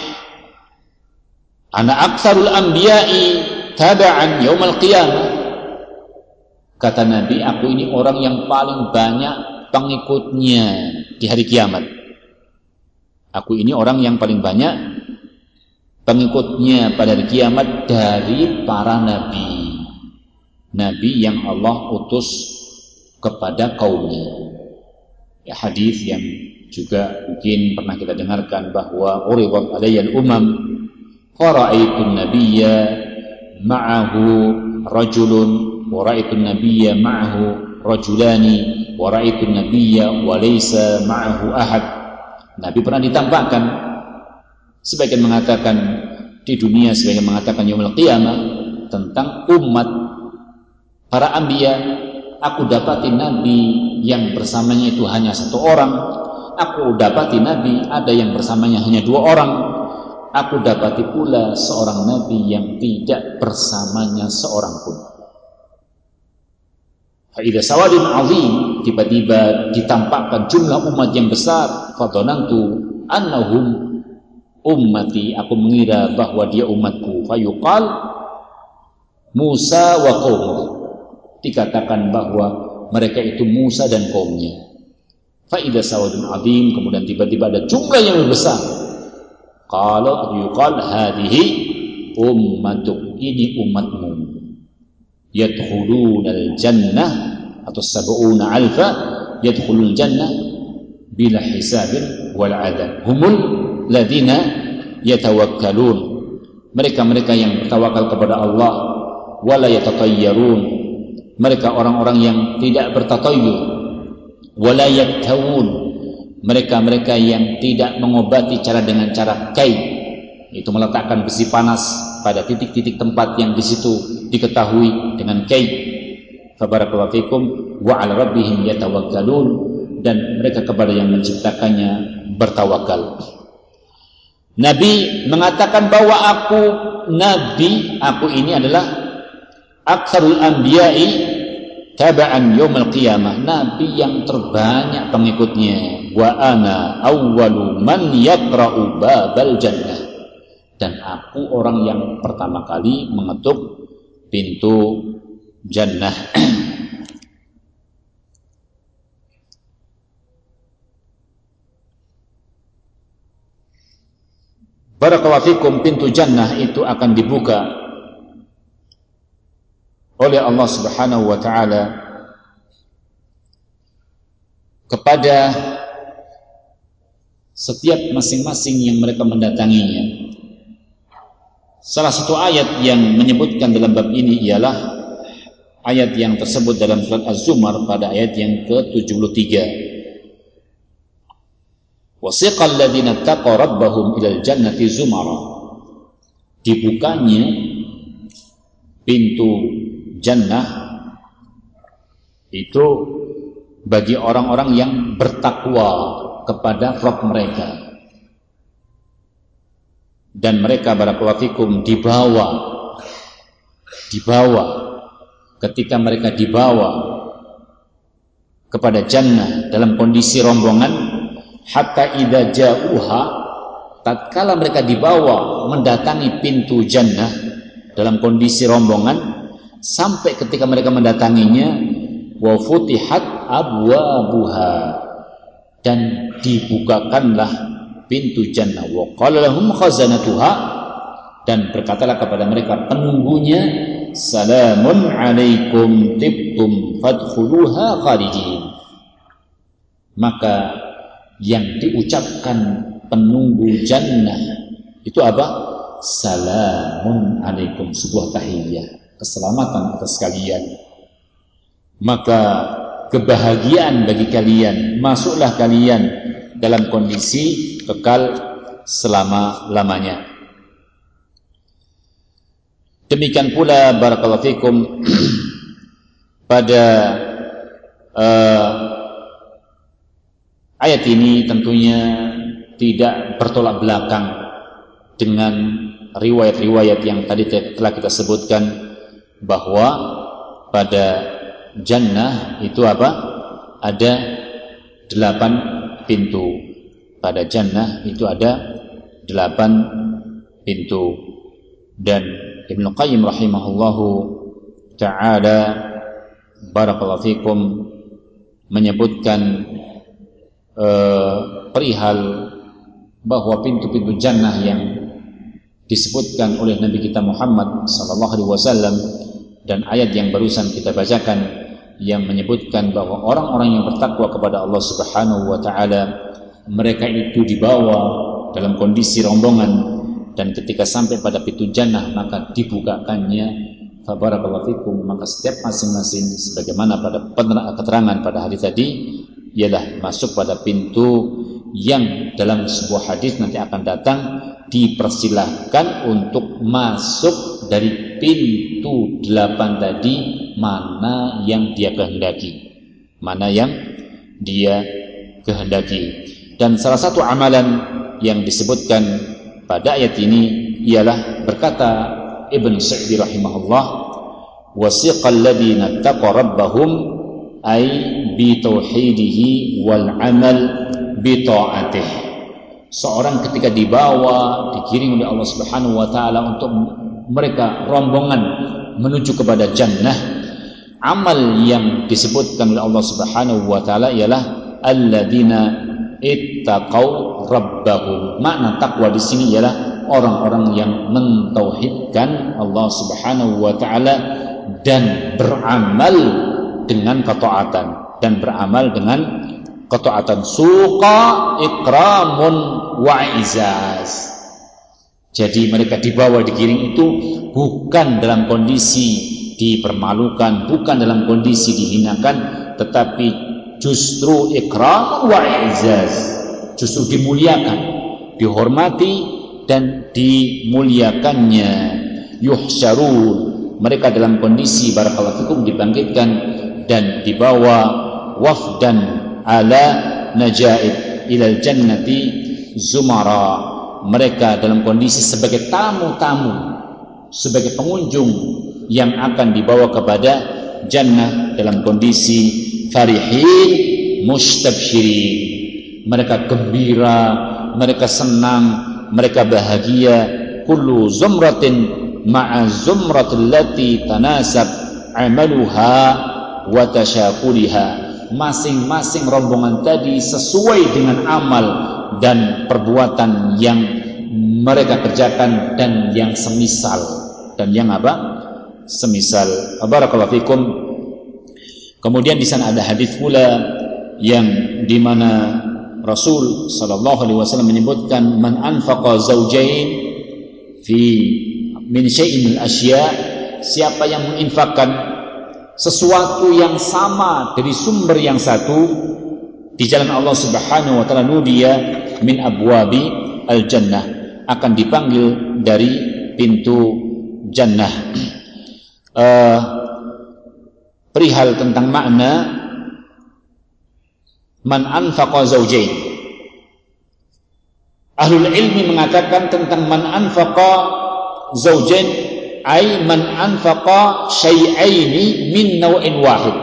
ana aktsarul anbiya'i taba'an yaumal qiyamah. Kata Nabi, aku ini orang yang paling banyak pengikutnya di hari kiamat. Aku ini orang yang paling banyak pengikutnya pada hari kiamat dari para nabi. Nabi yang Allah utus kepada kaumnya. Ya, hadis yang juga mungkin pernah kita dengarkan bahwa uridat alayyal umam fara'aitun nabiyya ma'ahu rajulun wa ra'aitun nabiyya ma'ahu rajulani wa ra'aitun nabiyya wa laysa ma'ahu ahad. Nabi pernah ditampakkan, sebagian mengatakan di dunia, sebagian mengatakan yaumul qiyamah, tentang umat para anbiya. Aku dapati nabi yang bersamanya itu hanya satu orang. Aku dapati nabi ada yang bersamanya hanya dua orang. Aku dapati pula seorang nabi yang tidak bersamanya seorang pun. Fa'idha sawadun azim, tiba-tiba ditampakkan jumlah umat yang besar. Fadhanantu annahum ummati, aku mengira bahwa dia umatku. Fayuqal Musa wa qaumuh, dikatakan bahwa mereka itu Musa dan kaumnya. Fa'idha sawadun azim, kemudian tiba-tiba ada jumlah yang lebih besar. Qala yuqal hadhihi ummatuk, ini umatmu. Yadkhulunal jannah atau sab'una alfa yadkhulul jannah bila hisabin wal adab. Humul ladzina yatawakkalun, mereka-mereka yang bertawakal kepada Allah, wala yatatayyarun, mereka orang-orang yang tidak bertatayyur, wala yaktawun, mereka-mereka yang tidak mengobati cara dengan cara kai, itu meletakkan besi panas pada titik-titik tempat yang di situ diketahui dengan kai. Fabarakallahu fikum wa 'ala rabbihim yatawakkalun, dan mereka kepada yang menciptakannya bertawakal. Nabi mengatakan bahwa aku nabi, aku ini adalah aktsarul anbiya'i taba'an yaumil qiyamah, nabi yang terbanyak pengikutnya. Wa ana awwalu man yaqra'u babal jannah, dan aku orang yang pertama kali mengetuk pintu jannah. Barakallahu fikum, pintu jannah itu akan dibuka oleh Allah Subhanahu wa taala kepada setiap masing-masing yang mereka mendatanginya. Salah satu ayat yang menyebutkan dalam bab ini ialah ayat yang tersebut dalam surat Az-Zumar pada ayat yang ke tujuh puluh tiga. Wasiqal ladzina taqaw rabbahum ilal jannati zumara, dibukanya pintu jannah itu bagi orang-orang yang bertakwa kepada Rabb mereka, dan mereka barakallahu fikum dibawa dibawa ketika mereka dibawa kepada jannah dalam kondisi rombongan, hatta idza ja'uha, tatkala mereka dibawa mendatangi pintu jannah dalam kondisi rombongan, sampai ketika mereka mendatanginya, wa futihat abwabuha, dan dibukakanlah pintu jannah. Wa qala lahum khazanatuha, dan berkatalah kepada mereka penunggunya, salamun alaikum tibtum fadkhuluha khalidin. Maka yang diucapkan penunggu jannah itu apa? Salamun alaikum, sebuah tahiyah, keselamatan atas kalian. Maka kebahagiaan bagi kalian, masuklah kalian dalam kondisi kekal selama-lamanya. Demikian pula barakallahu fikum pada uh, ayat ini tentunya tidak bertolak belakang dengan riwayat-riwayat yang tadi telah kita sebutkan, bahwa pada jannah itu apa? Ada delapan pintu. Pada jannah itu ada delapan pintu. Dan Ibnu Qayyim rahimahullahu ta'ala, barakallahu fikum, menyebutkan eh, perihal bahwa pintu-pintu jannah yang disebutkan oleh Nabi kita Muhammad sallallahu alaihi wasallam dan ayat yang barusan kita bacakan yang menyebutkan bahwa orang-orang yang bertakwa kepada Allah Subhanahu wa taala, mereka itu dibawa dalam kondisi rombongan, dan ketika sampai pada pintu jannah maka dibukakannya, fabarakallahu fikum, maka setiap masing-masing sebagaimana pada keterangan pada hadis tadi ialah masuk pada pintu yang dalam sebuah hadis nanti akan datang dipersilahkan untuk masuk dari pintu delapan tadi, mana yang dia kehendaki, mana yang dia kehendaki. Dan salah satu amalan yang disebutkan pada ayat ini ialah berkata Ibn Sa'di rahimahullah, wasiqal ladina taqwa rabbahum ay bi tauhidihi wal amal bi ta'atih. Seorang ketika dibawa, digiring oleh Allah Subhanahu wa taala untuk mereka rombongan menuju kepada jannah, amal yang disebutkan oleh Allah Subhanahu wa taala ialah alladzina ittaqau rabbahum. Makna takwa di sini ialah orang-orang yang mentauhidkan Allah Subhanahu wa taala dan beramal dengan ketaatan dan beramal dengan ketaatan. Suqa ikramun wa izaz. Jadi mereka dibawa, digiring itu bukan dalam kondisi dipermalukan, bukan dalam kondisi dihinakan, tetapi justru ikram wa izaz, justru dimuliakan, dihormati dan dimuliakannya. Yuhsyarun, mereka dalam kondisi barakallahu fikum dibangkitkan dan dibawa wafdan ala najaid ilal jannati zumara. Mereka dalam kondisi sebagai tamu-tamu, sebagai pengunjung yang akan dibawa kepada jannah dalam kondisi farihin mustabsyirin. Mereka gembira, mereka senang, mereka bahagia. Kullu zumratin ma'a zumratil lati tanasab amaluha wa tasyakuliha. Masing-masing rombongan tadi sesuai dengan amal dan perbuatan yang mereka kerjakan dan yang semisal, dan yang apa? Semisal. Barakallahu fikum. Kemudian di sana ada hadis pula yang di mana Rasul sallallahu alaihi wasallam menyebutkan, man anfaqa zawjain fi min syai'in asya, siapa yang menginfakkan sesuatu yang sama dari sumber yang satu di jalan Allah Subhanahu wa taala, nudiya min abwabi al jannah, akan dipanggil dari pintu jannah. Uh, perihal tentang makna man anfaqa zawjain, ahlul ilmi mengatakan tentang man anfaqa zawjain ay man anfaqa syai'aini min naw'in wahid.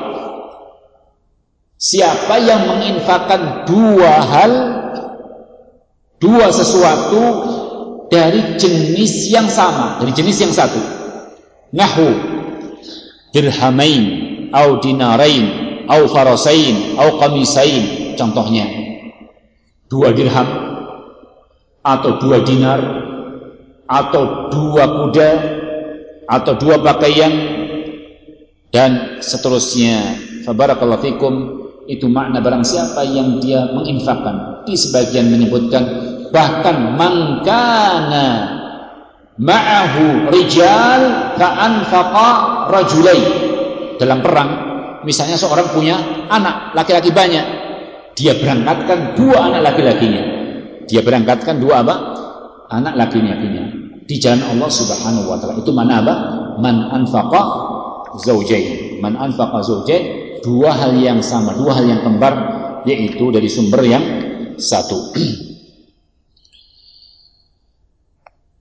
Siapa yang menginfakkan dua hal, dua sesuatu dari jenis yang sama, dari jenis yang satu. Nahu dirhamain au dinarain au farasain au qamisain. Contohnya dua dirham atau dua dinar atau dua kuda atau dua pakaian dan seterusnya. Fabarakallahu fikum. Itu makna barang siapa yang dia menginfakkan. Di sebagian menyebutkan bahkan man kana ma'ahu rijal fa anfaqa rajulain. Dalam perang misalnya seorang punya anak laki-laki banyak, dia berangkatkan dua anak laki-lakinya. Dia berangkatkan dua apa? Anak laki-lakinya di jalan Allah Subhanahu wa taala. Itu mana apa? Man anfaqa zawjain. Man anfaqa zawjain, dua hal yang sama, dua hal yang kembar, yaitu dari sumber yang satu.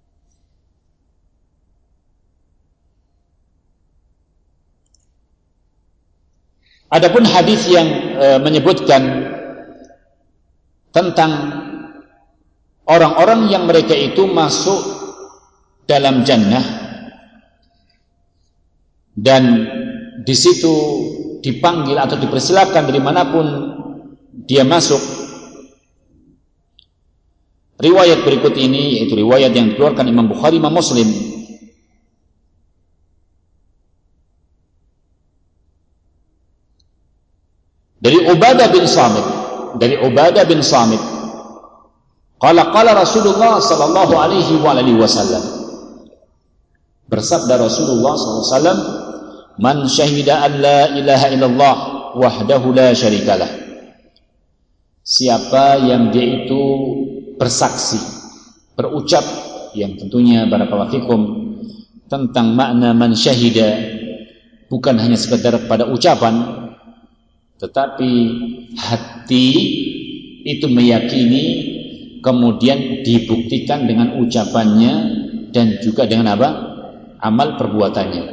Adapun hadis yang e, menyebutkan tentang orang-orang yang mereka itu masuk dalam jannah dan di situ dipanggil atau dipersilakan dari manapun dia masuk. Riwayat berikut ini yaitu riwayat yang dikeluarkan Imam Bukhari, Imam Muslim. Dari Ubadah bin Samit, dari Ubadah bin Samit, qala qala Rasulullah sallallahu alaihi wa alihi wasallam. Bersabda Rasulullah sallallahu alaihi wasallam, "Man syahida an la ilaha illallah wahdahu la syarikalah." Siapa yang dia itu bersaksi, berucap, yang tentunya barakallahu fikum tentang makna man syahida, bukan hanya sekedar pada ucapan, tetapi hati itu meyakini, kemudian dibuktikan dengan ucapannya dan juga dengan apa? Amal perbuatannya.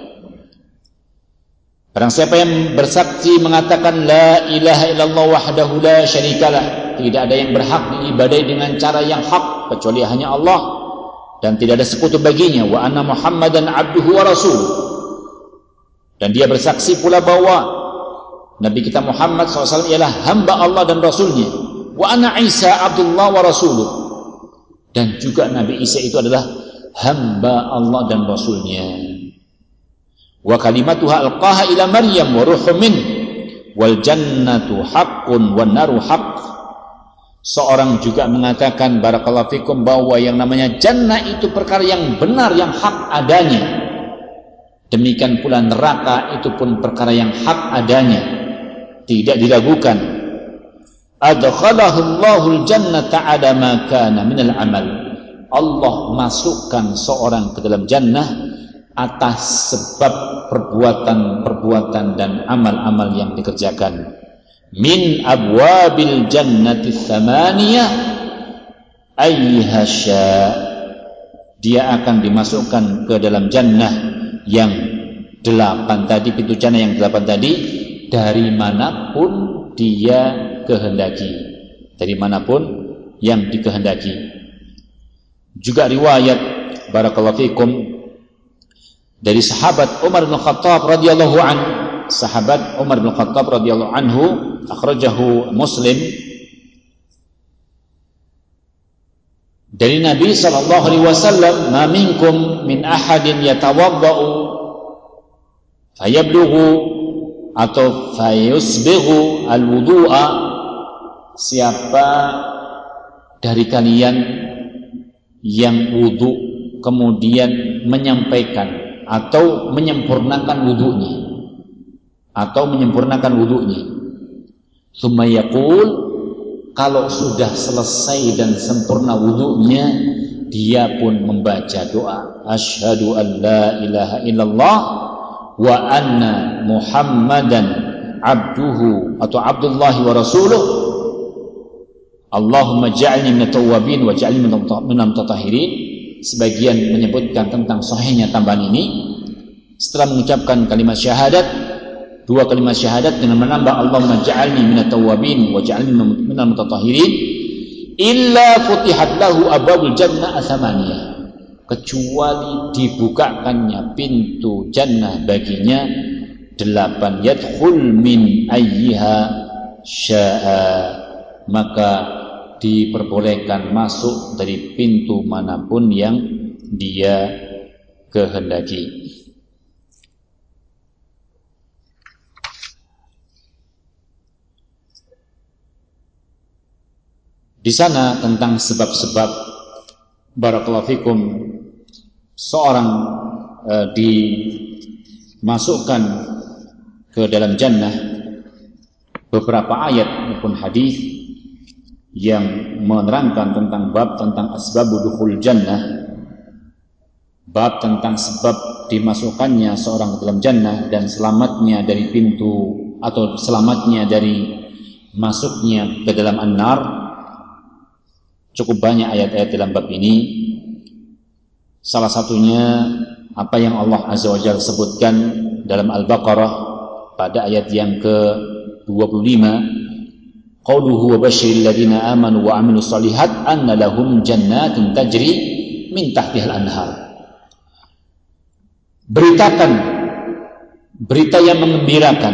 Barang siapa yang bersaksi mengatakan la ilaha illallah wahdahu la syarikalah, tidak ada yang berhak diibadai dengan cara yang hak kecuali hanya Allah, dan tidak ada sekutu baginya, wa anna Muhammadan abduhu wa rasuluh, dan dia bersaksi pula bahwa Nabi kita Muhammad shallallahu alaihi wasallam ialah hamba Allah dan Rasulnya, wa anna Isa abdullah wa rasuluh, dan juga Nabi Isa itu adalah hamba Allah dan Rasulnya, wa kalimatuha alqaha ila Maryam wa ruhum min, wal jannatu haqqun wan naru haqq. Seorang juga mengatakan barakallahu fikum bahwa yang namanya jannah itu perkara yang benar, yang hak adanya. Demikian pula neraka itu pun perkara yang hak adanya, tidak diragukan. Adkhalahu Allahul jannata ada ma kana minal amal. Allah masukkan seorang ke dalam jannah atas sebab perbuatan-perbuatan dan amal-amal yang dikerjakan. Min abwabil jannati tsamaniyah ayyaha sya, dia akan dimasukkan ke dalam jannah yang delapan tadi, pintu jannah yang delapan tadi, dari manapun dia kehendaki, dari manapun yang dikehendaki. Juga riwayat barakallahu fikum dari sahabat Umar bin Khattab radhiyallahu anhu, sahabat Umar bin Khattab radhiyallahu anhu, akhrajahu Muslim, dari Nabi sallallahu alaihi wasallam, "Ma minkum min ahadin yatawaddau fayablughu atau fayusbighu alwudu'a." Siapa dari kalian yang wudu kemudian menyampaikan atau menyempurnakan wudunya, atau menyempurnakan wudunya, tsumma yaqul, kalau sudah selesai dan sempurna wudunya, dia pun membaca doa asyhadu an la ilaha illallah wa anna Muhammadan abduhu atau abdullahi wa rasuluh, Allahumma ja'alni minat tawwabin wa ja'alni minal mutatahhirin. Sebagian menyebutkan tentang sahihnya tambahan ini. Setelah mengucapkan kalimat syahadat, dua kalimat syahadat dengan menambah Allahumma ja'alni minat tawwabin wa ja'alni minal mutatahhirin, illa futihat lahu abwabul jannah atsamaniyah, kecuali dibukakannya pintu jannah baginya delapan, yadkhul min ayyiha sya'a, maka diperbolehkan masuk dari pintu manapun yang dia kehendaki. Di sana tentang sebab-sebab barakallahu fikum seorang e, dimasukkan ke dalam jannah, beberapa ayat maupun hadis yang menerangkan tentang bab tentang asbabul dukhul jannah, bab tentang sebab dimasukkannya seorang ke dalam jannah dan selamatnya dari pintu atau selamatnya dari masuknya ke dalam an-nar. Cukup banyak ayat-ayat dalam bab ini. Salah satunya apa yang Allah Azza wa Jalla sebutkan dalam Al-Baqarah pada ayat yang ke dua puluh lima, qauluhu wa basyiril ladzina amanu wa amilus solihat anna lahum jannatin tajri min tahtihal anhar. Beritakan berita yang mengembirakan,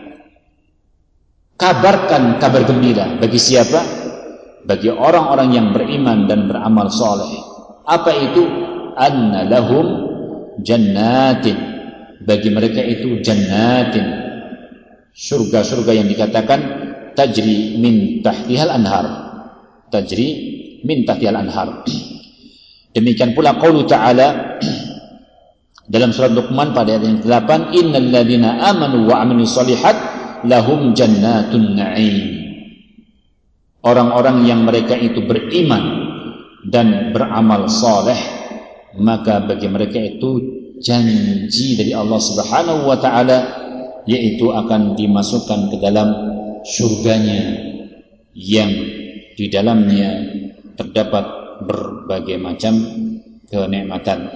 kabarkan kabar gembira bagi siapa? Bagi orang-orang yang beriman dan beramal soleh. Apa itu? Anna lahum jannatin, bagi mereka itu jannatin, surga-surga yang dikatakan tajri min tahtihal anhar, tajri min tahtihal anhar. Demikian pula qaulu ta'ala dalam surat Luqman pada ayat yang delapan, innal ladzina amanu wa amilus solihat lahum jannatun na'im. Orang-orang yang mereka itu beriman dan beramal soleh, maka bagi mereka itu janji dari Allah Subhanahu wa ta'ala, yaitu akan dimasukkan ke dalam surganya yang di dalamnya terdapat berbagai macam kenikmatan.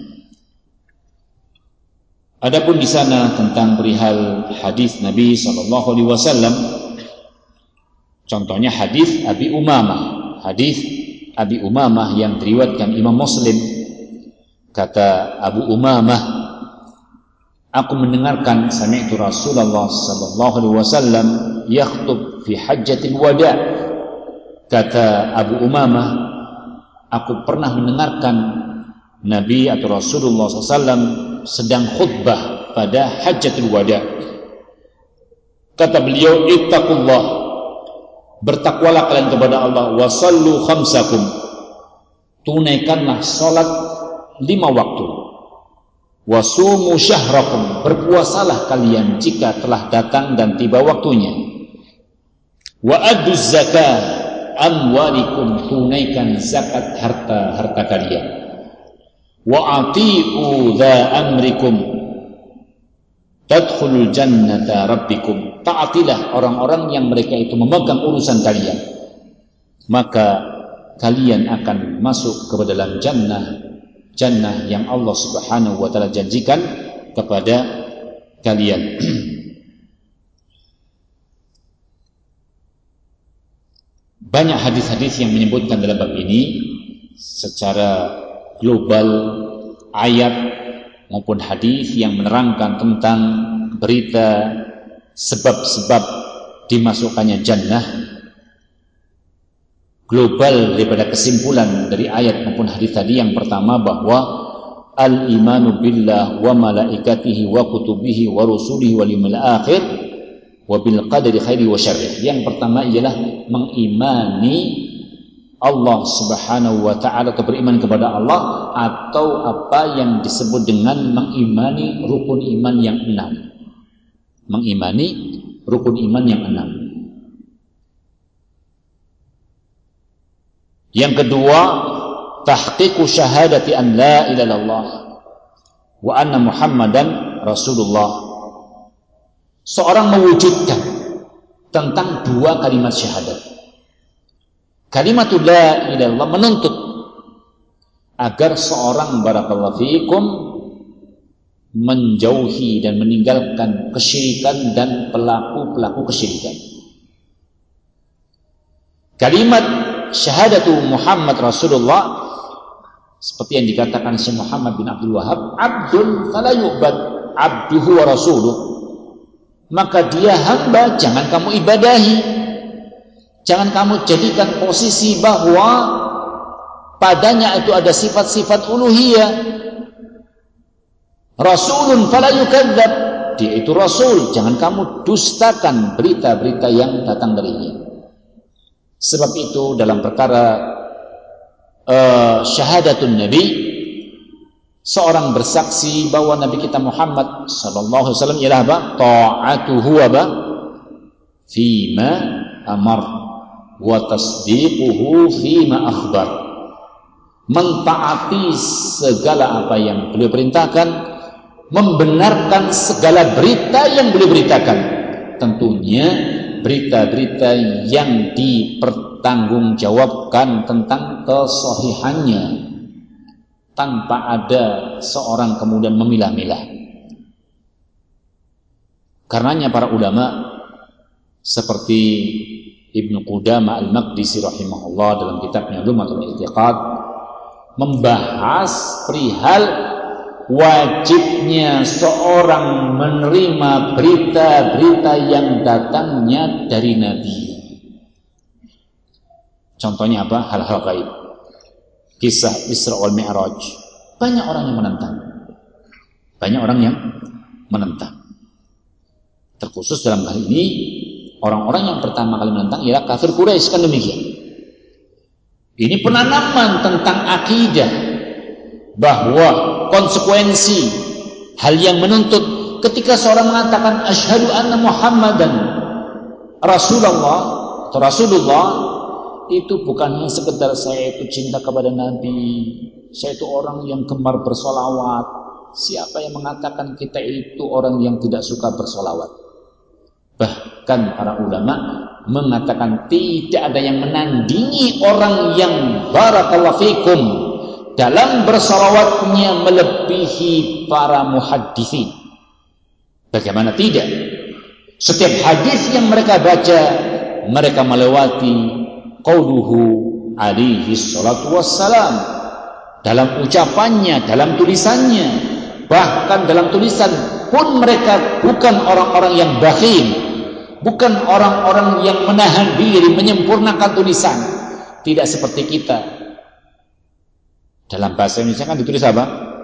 Adapun di sana tentang perihal hadis Nabi sallallahu alaihi wasallam, contohnya hadis Abi Umamah, hadis Abi Umamah yang diriwayatkan Imam Muslim. Kata Abu Umamah, aku mendengarkan sami'tu Rasulullah sallallahu alaihi wasallam yakhtub fi hajjatil wada'. Kata Abu Umamah, aku pernah mendengarkan Nabi atau Rasulullah sallallahu alaihi wasallam sedang khutbah pada hajjatul wada'. Kata beliau, ittaqullah, bertakwalah kalian kepada Allah, wa sallu khamsakum, tunaikanlah salat lima waktu, wasumu syahrakum, berpuasalah kalian jika telah datang dan tiba waktunya, wa aduz zakah amwalikum, tunaikan zakat harta-harta kalian, wa ati'u dha amrikum tadkhulul jannata rabbikum, taatilah orang-orang yang mereka itu memegang urusan kalian, maka kalian akan masuk ke dalam jannah, jannah yang Allah Subhanahu wa ta'ala janjikan kepada kalian. Banyak hadis-hadis yang menyebutkan dalam bab ini secara global, ayat maupun hadis yang menerangkan tentang berita sebab-sebab dimasukkannya jannah. Global daripada kesimpulan dari ayat maupun hadis tadi, yang pertama bahwa al-imanu billah wa malaikatihi wa kutubihi wa rusulihi wal yawmil akhir wa bil qadari khairi wa syarri. Yang pertama ialah mengimani Allah Subhanahu wa ta'ala atau beriman kepada Allah, atau apa yang disebut dengan mengimani rukun iman yang enam. Mengimani rukun iman yang enam. Yang kedua, tahqiqu syahadati an la ilaha illallah wa anna Muhammadan Rasulullah. Seorang mewujudkan tentang dua kalimat syahadat. Kalimatul la ilaha illallah menuntut agar seorang, barakallahu fiikum, menjauhi dan meninggalkan kesyirikan dan pelaku-pelaku kesyirikan. Kalimat syahadatu Muhammad Rasulullah, seperti yang dikatakan Syekh Muhammad bin Abdul Wahab, abdun fala yu'bad abduhu wa rasuluh, maka dia hamba, jangan kamu ibadahi, jangan kamu jadikan posisi bahwa padanya itu ada sifat-sifat uluhiyah. Rasulun fala yukadzab, dia itu rasul, jangan kamu dustakan berita-berita yang datang darinya. Sebab itu dalam perkara uh, syahadatun Nabi, seorang bersaksi bahwa Nabi kita Muhammad sallallahu alaihi wasallam ialah apa? Ta'atuhu apa? Fima amar wa tasdiquhu fima akhbar. Mentaati segala apa yang beliau perintahkan, membenarkan segala berita yang beliau beritakan. Tentunya berita-berita yang dipertanggungjawabkan tentang kesahihannya, tanpa ada seorang kemudian memilah-milah. Karenanya para ulama seperti Ibnu Qudamah Al-Maqdisi rahimahullah dalam kitabnya Lum'atul I'tiqad membahas perihal wajibnya seorang menerima berita-berita yang datangnya dari Nabi. Contohnya apa? Hal-hal gaib. Kisah Isra wal Mi'raj. Banyak orang yang menentang. Banyak orang yang menentang. Terkhusus dalam hal ini, orang-orang yang pertama kali menentang ialah kafir Quraisy, kan demikian. Ini penanaman tentang akidah bahwa konsekuensi hal yang menuntut ketika seorang mengatakan asyhadu anna Muhammadan Rasulullah atau Rasulullah, itu bukan hanya sekedar saya itu cinta kepada Nabi, saya itu orang yang gemar bersolawat. Siapa yang mengatakan kita itu orang yang tidak suka bersolawat? Bahkan para ulama mengatakan tidak ada yang menandingi orang yang barakallahu fikum dalam bersolawatnya melebihi para muhadditsin. Bagaimana tidak? Setiap hadis yang mereka baca, mereka melewati qauluhu alaihi salatu wassalam dalam ucapannya, dalam tulisannya. Bahkan dalam tulisan pun mereka bukan orang-orang yang bakhil, bukan orang-orang yang menahan diri menyempurnakan tulisan. Tidak seperti kita. Dalam bahasa Indonesia kan ditulis apa?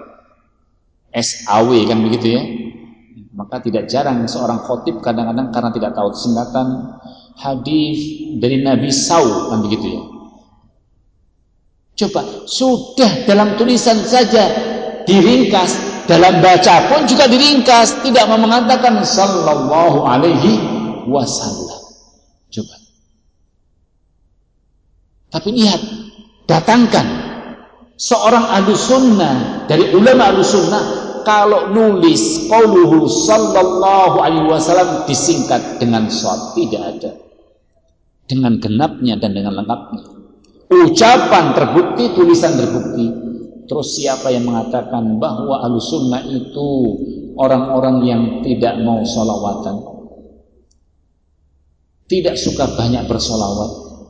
S A W kan begitu ya. Maka tidak jarang seorang khotib kadang-kadang karena tidak tahu singkatan hadis dari Nabi Saw kan begitu ya. Coba, sudah dalam tulisan saja diringkas, dalam baca pun juga diringkas, tidak mau mengatakan sallallahu alaihi wasallam. Coba. Tapi lihat, datangkan seorang ahlus sunnah dari ulama ahlus sunnah, kalau nulis qauluhu sallallahu alaihi wasallam disingkat dengan shad, tidak ada. Dengan genapnya dan dengan lengkapnya. Ucapan terbukti, tulisan terbukti. Terus siapa yang mengatakan bahwa ahlus sunnah itu orang-orang yang tidak mau sholawatan, tidak suka banyak bersolawat?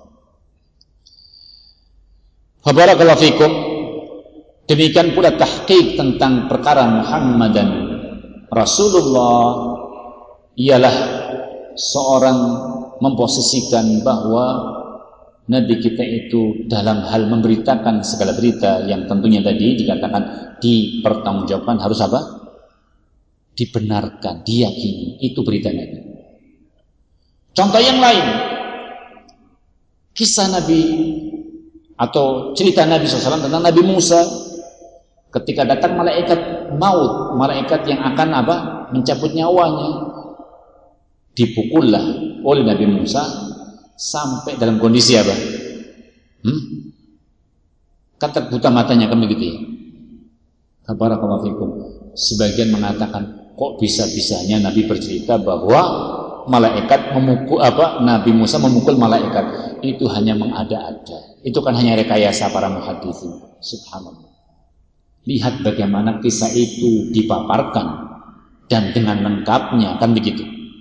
Barakallahu fikum. Demikian pula tahqiq tentang perkara Muhammad dan Rasulullah ialah seorang memposisikan bahwa Nabi kita itu dalam hal memberitakan segala berita yang tentunya tadi dikatakan dipertanggungjawabkan harus apa? Dibenarkan, diyakini. Itu berita Nabi. Contoh yang lain, kisah Nabi atau cerita Nabi shallallahu alaihi wasallam tentang Nabi Musa ketika datang malaikat maut, malaikat yang akan apa? Mencabut nyawanya. Dipukullah oleh Nabi Musa sampai dalam kondisi apa? Hmm? Kan terbuta matanya kan begitu ya. Barakallahu fikum. Sebagian mengatakan kok bisa-bisanya Nabi bercerita bahwa malaikat memukul apa? Nabi Musa memukul malaikat. Itu hanya mengada-ada. Itu kan hanya rekayasa para muhaditsin. Subhanallah. Lihat bagaimana kisah itu dipaparkan dan dengan lengkapnya kan begitu.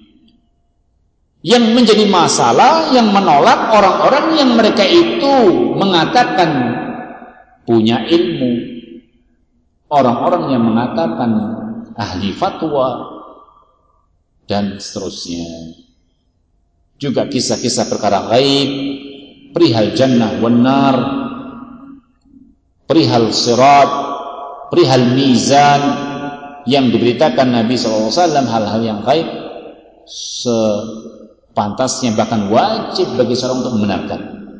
Yang menjadi masalah, yang menolak orang-orang yang mereka itu mengatakan punya ilmu, orang-orang yang mengatakan ahli fatwa dan seterusnya. Juga kisah-kisah perkara gaib, perihal jannah wan nar, perihal sirat, perihal mizan yang diberitakan Nabi shallallahu alaihi wasallam, hal-hal yang gaib sepantasnya bahkan wajib bagi seorang untuk membenarkan.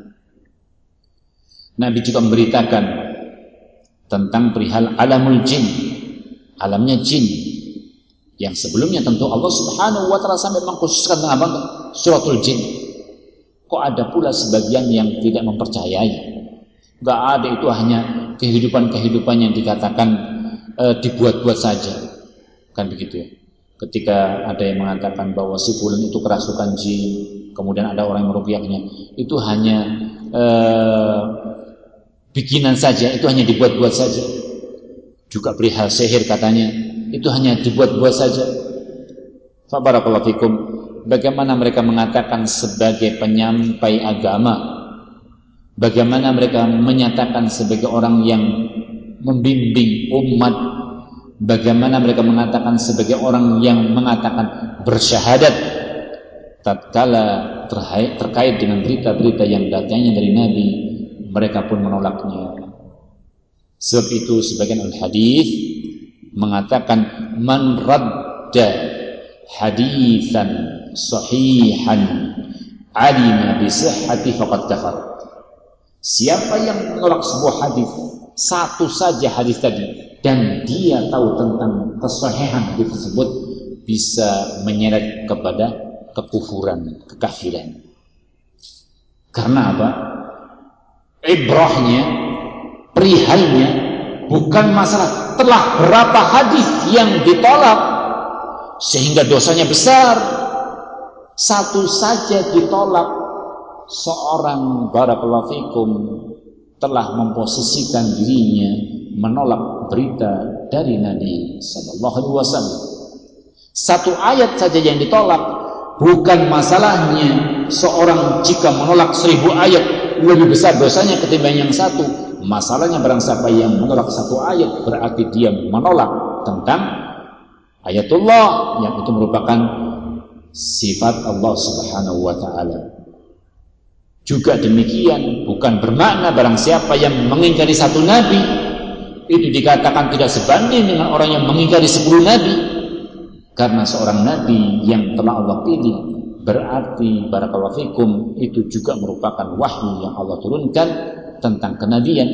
Nabi juga memberitakan tentang perihal alamul jin, alamnya jin, yang sebelumnya tentu Allah Subhanahu wa taala sampai mengkhususkan tentang apa? Suratul jin. Kok ada pula sebagian yang tidak mempercayai? Enggak ada, itu hanya kehidupan-kehidupan yang dikatakan e, dibuat-buat saja. Kan begitu ya. Ketika ada yang mengatakan bahwa si fulan itu kerasukan jin, kemudian ada orang yang meruqyahnya, itu hanya eh, bikinan saja, itu hanya dibuat-buat saja. Juga perihal sihir katanya, itu hanya dibuat-buat saja. Fa barakallahu fikum. Bagaimana mereka mengatakan sebagai penyampai agama, bagaimana mereka menyatakan sebagai orang yang membimbing umat, bagaimana mereka mengatakan sebagai orang yang mengatakan bersyahadat tatkala terkait dengan berita-berita yang datangnya dari Nabi, mereka pun menolaknya. Sebab itu sebagian al-hadis mengatakan man radda haditsan sahihan alima bi sihhati faqad kafar. Siapa yang menolak sebuah hadis, satu saja hadis tadi, dan dia tahu tentang kesahihan hadis tersebut, bisa menyeret kepada kekufuran, kekafiran. Karena apa? Ibrahnya, perihalnya bukan masalah telah berapa hadis yang ditolak sehingga dosanya besar. Satu saja ditolak, seorang barakallahu fikum telah memposisikan dirinya menolak berita dari Nabi sallallahu alaihi wasallam. Satu ayat saja yang ditolak, bukan masalahnya seorang jika menolak seribu ayat lebih besar dosanya ketimbang yang satu. Masalahnya barang siapa yang menolak satu ayat berarti dia menolak tentang ayatullah yang itu merupakan sifat Allah Subhanahu wa taala. Juga demikian, bukan bermakna barang siapa yang mengingkari satu nabi itu dikatakan tidak sebanding dengan orang yang mengingkari sepuluh nabi. Karena seorang nabi yang telah Allah pilih berarti barakallahu fikum itu juga merupakan wahyu yang Allah turunkan tentang kenabian.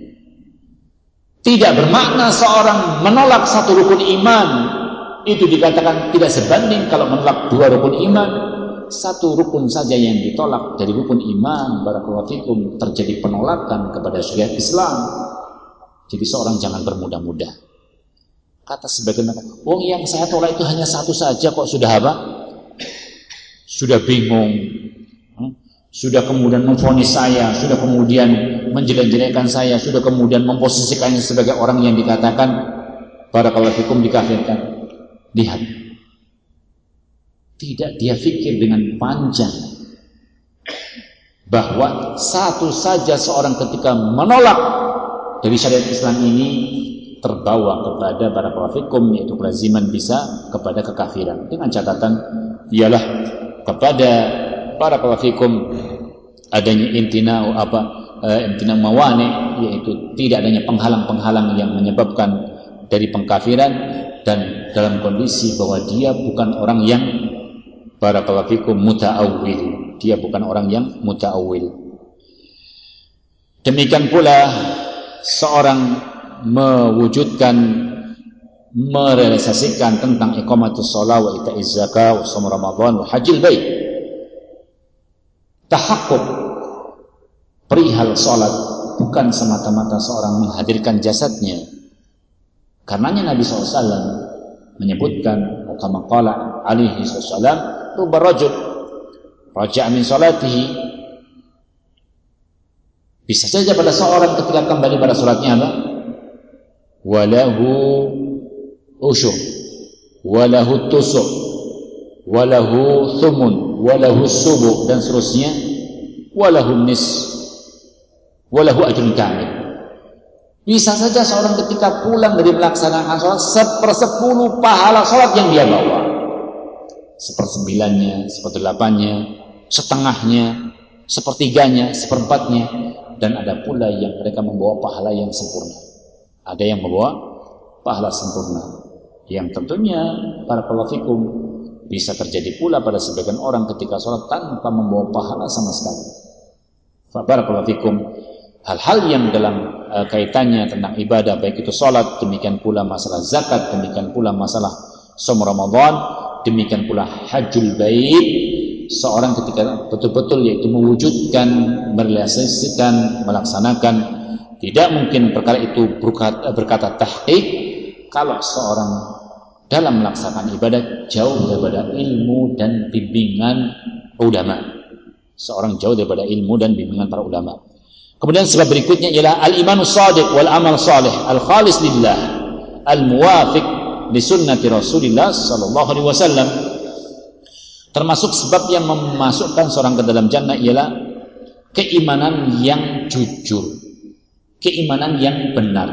Tidak bermakna seorang menolak satu rukun iman itu dikatakan tidak sebanding kalau menolak dua rukun iman. Satu rukun saja yang ditolak dari rukun iman, barakallahu fikum, terjadi penolakan kepada syariat Islam. Jadi seorang jangan bermudah-mudah. Kata sebagian mereka, wong yang saya tolak itu hanya satu saja kok, sudah apa? Sudah bingung, sudah kemudian memvonis saya, sudah kemudian menjelek-jelekkan saya, sudah kemudian memposisikannya sebagai orang yang dikatakan barakallahu fikum dikafirkan. Lihat, tidak dia fikir dengan panjang bahwa satu saja seorang ketika menolak dari syariat Islam ini terbawa kepada barakallahu fikum, yaitu kelaziman bisa kepada kekafiran. Dengan catatan ialah kepada barakallahu fikum adanya intinau apa uh, intinau mawani, yaitu tidak adanya penghalang-penghalang yang menyebabkan dari pengkafiran, dan dalam kondisi bahwa dia bukan orang yang barakallahu fikum muta'awwil, dia bukan orang yang muta'awwil. Demikian pula seorang mewujudkan, merealisasikan tentang iqamatus shalah wa ita'iz zakah wa shaum ramadan wa hajjil bait. Tahakkuk perihal salat bukan semata-mata seorang menghadirkan jasadnya. Karenanya Nabi shallallahu alaihi wasallam menyebutkan, kama qala alaihi wasallam, rubba rajul raja'a min salatihi. Bisa saja pada seorang ketika kembali pada salatnya apa? Walahu usyur, walahu tusuk, walahu thumun, walahu subuh, dan seterusnya, walahu nis, walahu ajrun kamil. Bisa saja seorang ketika pulang dari melaksanakan sholat, sepersepuluh pahala sholat yang dia bawa, sepersembilannya, seperdelapannya, setengahnya, sepertiganya, seperempatnya. Dan ada pula yang mereka membawa pahala yang sempurna. Ada yang membawa pahala sempurna, yang tentunya barakallahu fikum bisa terjadi pula pada sebagian orang ketika sholat tanpa membawa pahala sama sekali. Barakallahu fikum, hal-hal yang dalam uh, kaitannya tentang ibadah, baik itu sholat, demikian pula masalah zakat, demikian pula masalah shaum Ramadan, demikian pula hajjul bait, seorang ketika betul-betul yaitu mewujudkan, merealisasikan, melaksanakan, tidak mungkin perkara itu berkata, berkata tahqiq kalau seorang dalam melaksanakan ibadah jauh daripada ilmu dan bimbingan ulama. Seorang jauh daripada ilmu dan bimbingan para ulama. Kemudian sebab berikutnya ialah al-imanu shadiq wal amal salih al-khalis lillah al-muwafiq li sunnati Rasulillah sallallahu alaihi wasallam. Termasuk sebab yang memasukkan seorang ke dalam jannah ialah keimanan yang jujur, keimanan yang benar.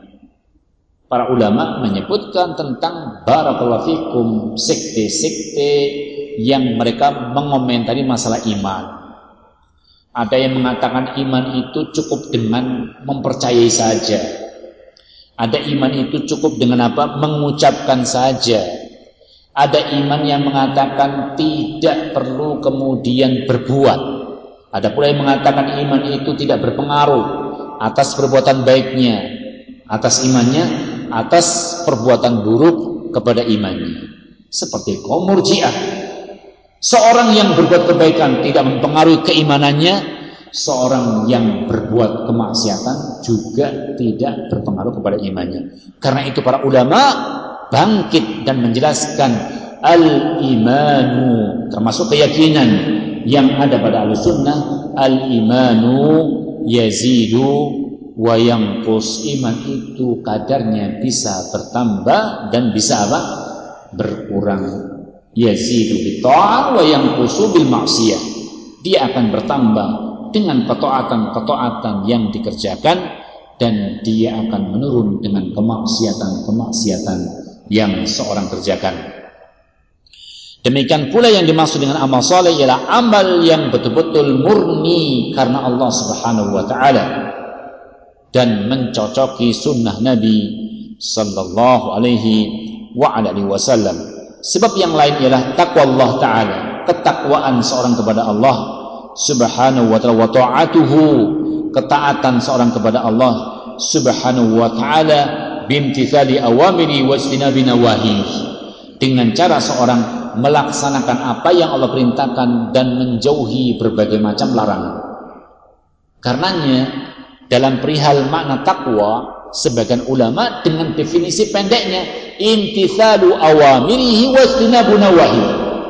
Para ulama menyebutkan tentang barakallahu fikum sekte-sekte yang mereka mengomentari masalah iman. Ada yang mengatakan iman itu cukup dengan mempercayai saja. Ada iman itu cukup dengan apa? Mengucapkan saja. Ada iman yang mengatakan tidak perlu kemudian berbuat. Ada pula yang mengatakan iman itu tidak berpengaruh atas perbuatan baiknya, atas imannya, atas perbuatan buruk kepada imannya. Seperti kaum Murji'ah. Seorang yang berbuat kebaikan tidak mempengaruhi keimanannya, seorang yang berbuat kemaksiatan juga tidak berpengaruh kepada imannya. Karena itu para ulama bangkit dan menjelaskan al-imanu, termasuk keyakinan yang ada pada Ahlussunnah, al-imanu yazidu wa yanqus. Iman itu kadarnya bisa bertambah dan bisa apa? Berkurang. Yazidu bi ta'ah wa yanqusu bil ma'siyah. Dia akan bertambah dengan ketaatan-ketaatan yang dikerjakan, dan dia akan menurun dengan kemaksiatan-kemaksiatan yang seorang kerjakan. Demikian pula yang dimaksud dengan amal saleh ialah amal yang betul-betul murni karena Allah Subhanahu wa taala dan mencocoki sunnah Nabi sallallahu alaihi wa ala alihi wasallam. Sebab yang lain ialah takwa Allah taala, ketakwaan seorang kepada Allah Subhanahu wa taala, wa ta'atuhu, ketaatan seorang kepada Allah Subhanahu wa taala bimtithali awamiri wajtinabi nawahi, dengan cara seorang melaksanakan apa yang Allah perintahkan dan menjauhi berbagai macam larangan. Karenanya dalam perihal makna takwa, sebagian ulama dengan definisi pendeknya imtithalu awamirihi wajtinabu nawahi,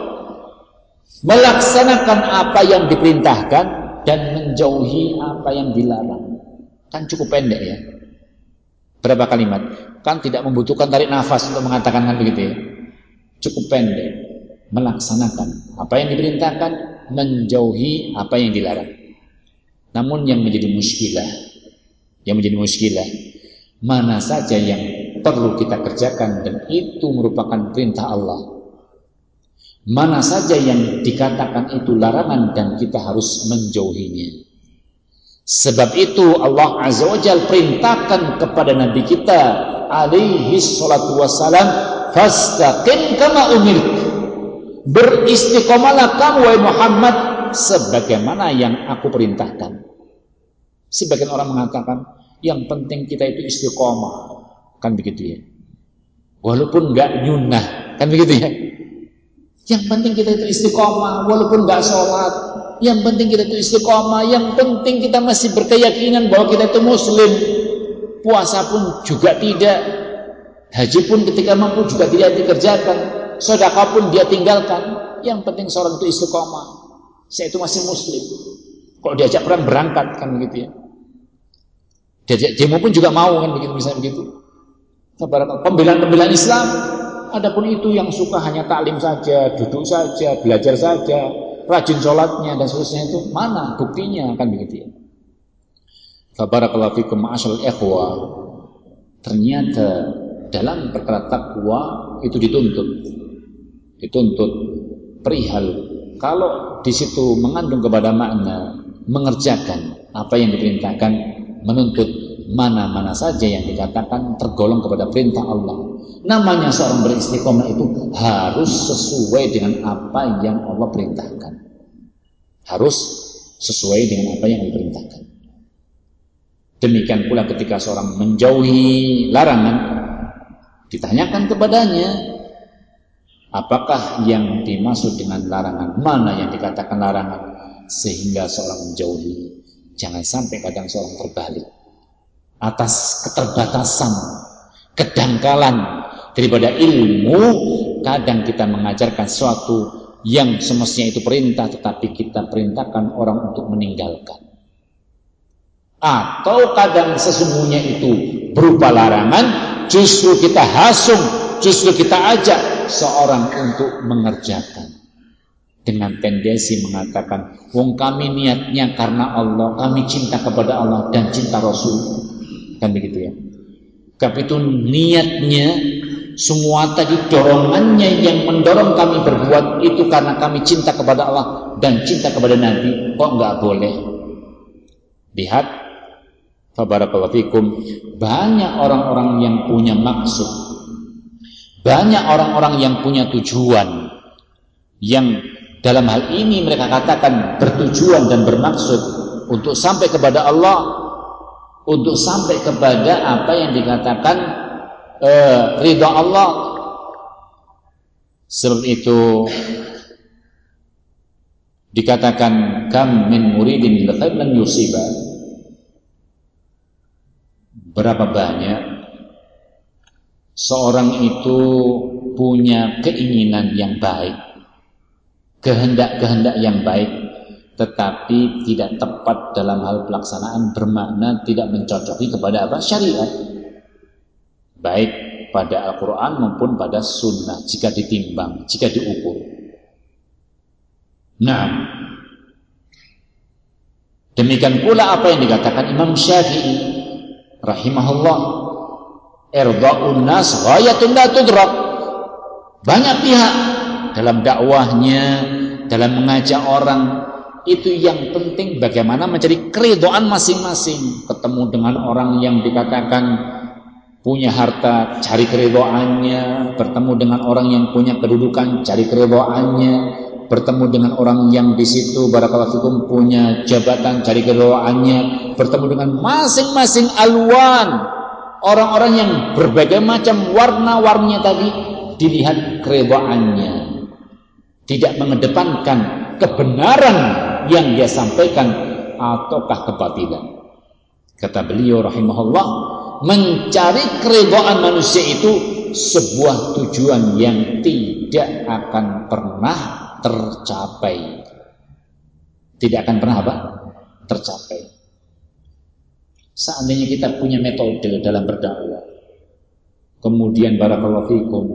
melaksanakan apa yang diperintahkan dan menjauhi apa yang dilarang. Kan cukup pendek ya. Berapa kalimat? Kan tidak membutuhkan tarik nafas untuk mengatakan kan begitu ya. Cukup pendek. Melaksanakan apa yang diperintahkan, menjauhi apa yang dilarang. Namun yang menjadi muskilah, yang menjadi muskilah, mana saja yang perlu kita kerjakan dan itu merupakan perintah Allah, mana saja yang dikatakan itu larangan dan kita harus menjauhinya. Sebab itu Allah Azza wa Jalla perintahkan kepada Nabi kita alaihi salatu wassalam, fastaqim kama umirt, beristiqomalah kamu wahai Muhammad sebagaimana yang aku perintahkan. Sebagian orang mengatakan yang penting kita itu istiqomah, kan begitu ya, walaupun enggak nyunah, kan begitu ya. Yang penting kita itu istiqomah walaupun enggak sholat, yang penting kita itu istiqomah, yang penting kita masih berkeyakinan bahwa kita itu muslim. Puasa pun juga tidak, haji pun ketika mampu juga tidak dikerjakan, sedekah pun dia tinggalkan. Yang penting seorang itu istiqomah, saya itu masih muslim. Kalau diajak perang berangkat, kan begitu ya. Diajak demo pun juga mau, kan begitu, misalnya begitu. Pembelaan-pembelaan Islam. Adapun itu yang suka hanya taklim saja, duduk saja, belajar saja, rajin sholatnya dan seterusnya, itu mana buktinya, kan begitu ya. Barakallahu fikum ma'asyiral ikhwah. Ternyata dalam perkara takwa itu dituntut, dituntut perihal kalau di situ mengandung kepada makna mengerjakan apa yang diperintahkan, menuntut mana-mana saja yang dikatakan tergolong kepada perintah Allah. Namanya seorang beristiqomah itu harus sesuai dengan apa yang Allah perintahkan, harus sesuai dengan apa yang Allah perintahkan. Demikian pula ketika seorang menjauhi larangan, ditanyakan kepadanya apakah yang dimaksud dengan larangan, mana yang dikatakan larangan, sehingga seorang menjauhi. Jangan sampai kadang seorang terbalik atas keterbatasan, kedangkalan daripada ilmu. Kadang kita mengajarkan sesuatu yang semestinya itu perintah, tetapi kita perintahkan orang untuk meninggalkan. Atau kadang sesungguhnya itu berupa larangan, justru kita hasung, justru kita ajak seorang untuk mengerjakan. dengan tendensi mengatakan, wong kami niatnya karena Allah, kami cinta kepada Allah dan cinta Rasul, kan begitu ya. Tapi itu niatnya semua tadi dorongannya yang mendorong kami berbuat itu karena kami cinta kepada Allah dan cinta kepada Nabi, kok nggak boleh? Lihat, fabarakallahu fikum, banyak orang-orang yang punya maksud, banyak orang-orang yang punya tujuan, yang dalam hal ini mereka katakan bertujuan dan bermaksud untuk sampai kepada Allah, untuk sampai kepada apa yang dikatakan eh, ridha Allah. Sebab itu dikatakan kam min muridin lil khair lan yusiba. Berapa banyak seorang itu punya keinginan yang baik, kehendak-kehendak yang baik, tetapi tidak tepat dalam hal pelaksanaan, bermakna tidak mencocoki kepada apa? Syariat, baik pada Al-Quran maupun pada Sunnah, jika ditimbang, jika diukur. Nah, demikian pula apa yang dikatakan Imam Syafi'i rahimahullah, irda'un nas ghayatun la tudrak. Banyak pihak dalam dakwahnya, dalam mengajak orang, itu yang penting bagaimana mencari keridhaan masing-masing. Ketemu dengan orang yang dikatakan punya harta, cari keridhaannya. Bertemu dengan orang yang punya kedudukan, cari keridhaannya. Bertemu dengan orang yang di situ barakallahu fikum punya jabatan, cari keridhaannya. Bertemu dengan masing-masing alwan, orang-orang yang berbagai macam warna-warninya tadi, dilihat keridhaannya. Tidak mengedepankan kebenaran yang dia sampaikan ataukah kebatilan. Kata beliau rahimahullah, mencari keridhaan manusia itu sebuah tujuan yang tidak akan pernah tercapai. Tidak akan pernah apa? Tercapai. Seandainya kita punya metode dalam berdakwah, kemudian barakallahu fikum,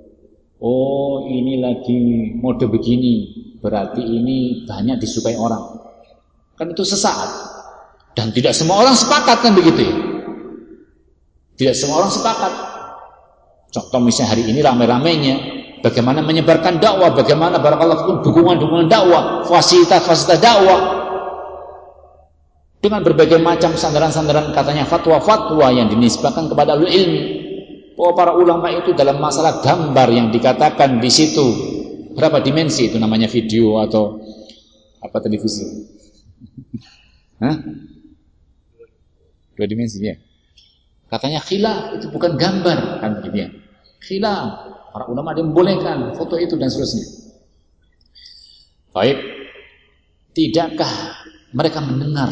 oh ini lagi mode begini, berarti ini banyak disukai orang, kan itu sesaat. Dan tidak semua orang sepakat, kan begitu ya. Tidak semua orang sepakat. Contoh misalnya hari ini ramai-ramainya bagaimana menyebarkan dakwah, bagaimana barakallahu fikum dukungan-dukungan dakwah, fasilitas-fasilitas dakwah, dengan berbagai macam sandaran-sandaran, katanya fatwa-fatwa yang dinisbahkan kepada ahli ilmi. Oh, para ulama itu dalam masalah gambar yang dikatakan di situ, berapa dimensi itu namanya, video atau apa, televisi? Hah? Dua dimensi ya. Katanya khilaf itu bukan gambar, kan gitu ya. Khilaf, para ulama ada yang membolehkan foto itu dan seterusnya. Baik, tidakkah mereka mendengar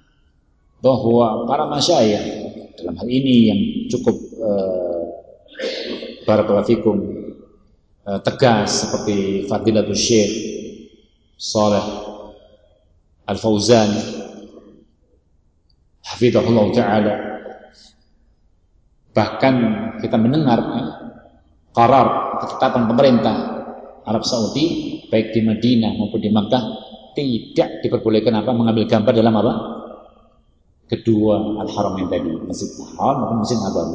bahwa para masyayikh dalam hal ini yang cukup uh, barakallahu fikum uh, tegas seperti Fadilatul Syekh Shalih Al-Fauzan hafizahullah ta'ala, bahkan kita mendengar ya, qarar, ketetapan pemerintah Arab Saudi baik di Madinah maupun di Makkah tidak diperbolehkan apa mengambil gambar dalam apa kedua al-haram yang tadi, Masjid Haram maupun Masjid Nabawi.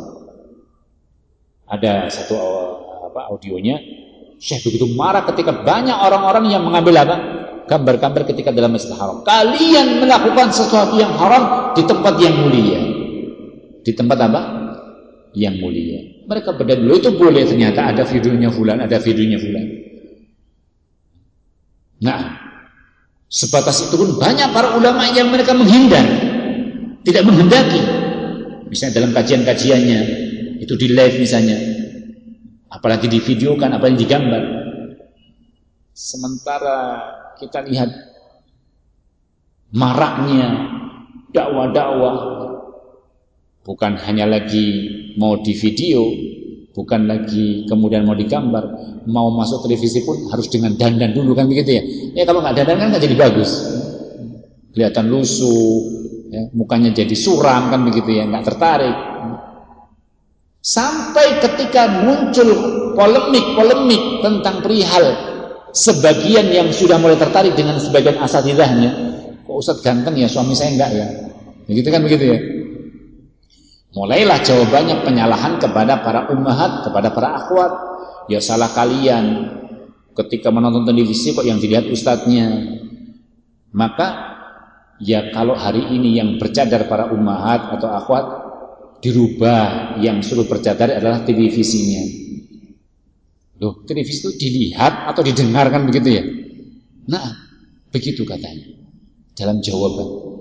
Ada satu apa audionya, Syekh begitu marah ketika banyak orang-orang yang mengambil apa gambar-gambar ketika dalam Masjid Haram. Kalian melakukan sesuatu yang haram di tempat yang mulia. Di tempat apa? Yang mulia. Mereka berdalil itu boleh, ternyata ada videonya fulan, ada videonya fulan. Nah, sebatas itu pun banyak para ulama yang mereka menghindar, tidak menghendaki. Misalnya dalam kajian-kajiannya itu di live misalnya, apalagi di videokan, apalagi digambar. Sementara kita lihat maraknya dakwah-dakwah, bukan hanya lagi mau di video, bukan lagi kemudian mau digambar, mau masuk televisi pun harus dengan dandan dulu, kan begitu ya. Ya kalau nggak dandan kan nggak jadi bagus, kelihatan lusuh, ya, mukanya jadi suram, kan begitu ya, nggak tertarik. Sampai ketika muncul polemik-polemik tentang perihal sebagian yang sudah mulai tertarik dengan sebagian asatidahnya, kok Ustadz ganteng ya, suami saya enggak ya, begitu kan begitu ya. Mulailah jawabannya penyalahan kepada para ummahat, kepada para akhwat. Ya salah kalian ketika menonton televisi kok yang dilihat ustadznya. Maka ya kalau hari ini yang bercadar para ummahat atau akhwat dirubah, yang suruh bercadar adalah televisinya. Loh, televisi itu dilihat atau didengarkan begitu ya? Nah, begitu katanya dalam jawaban.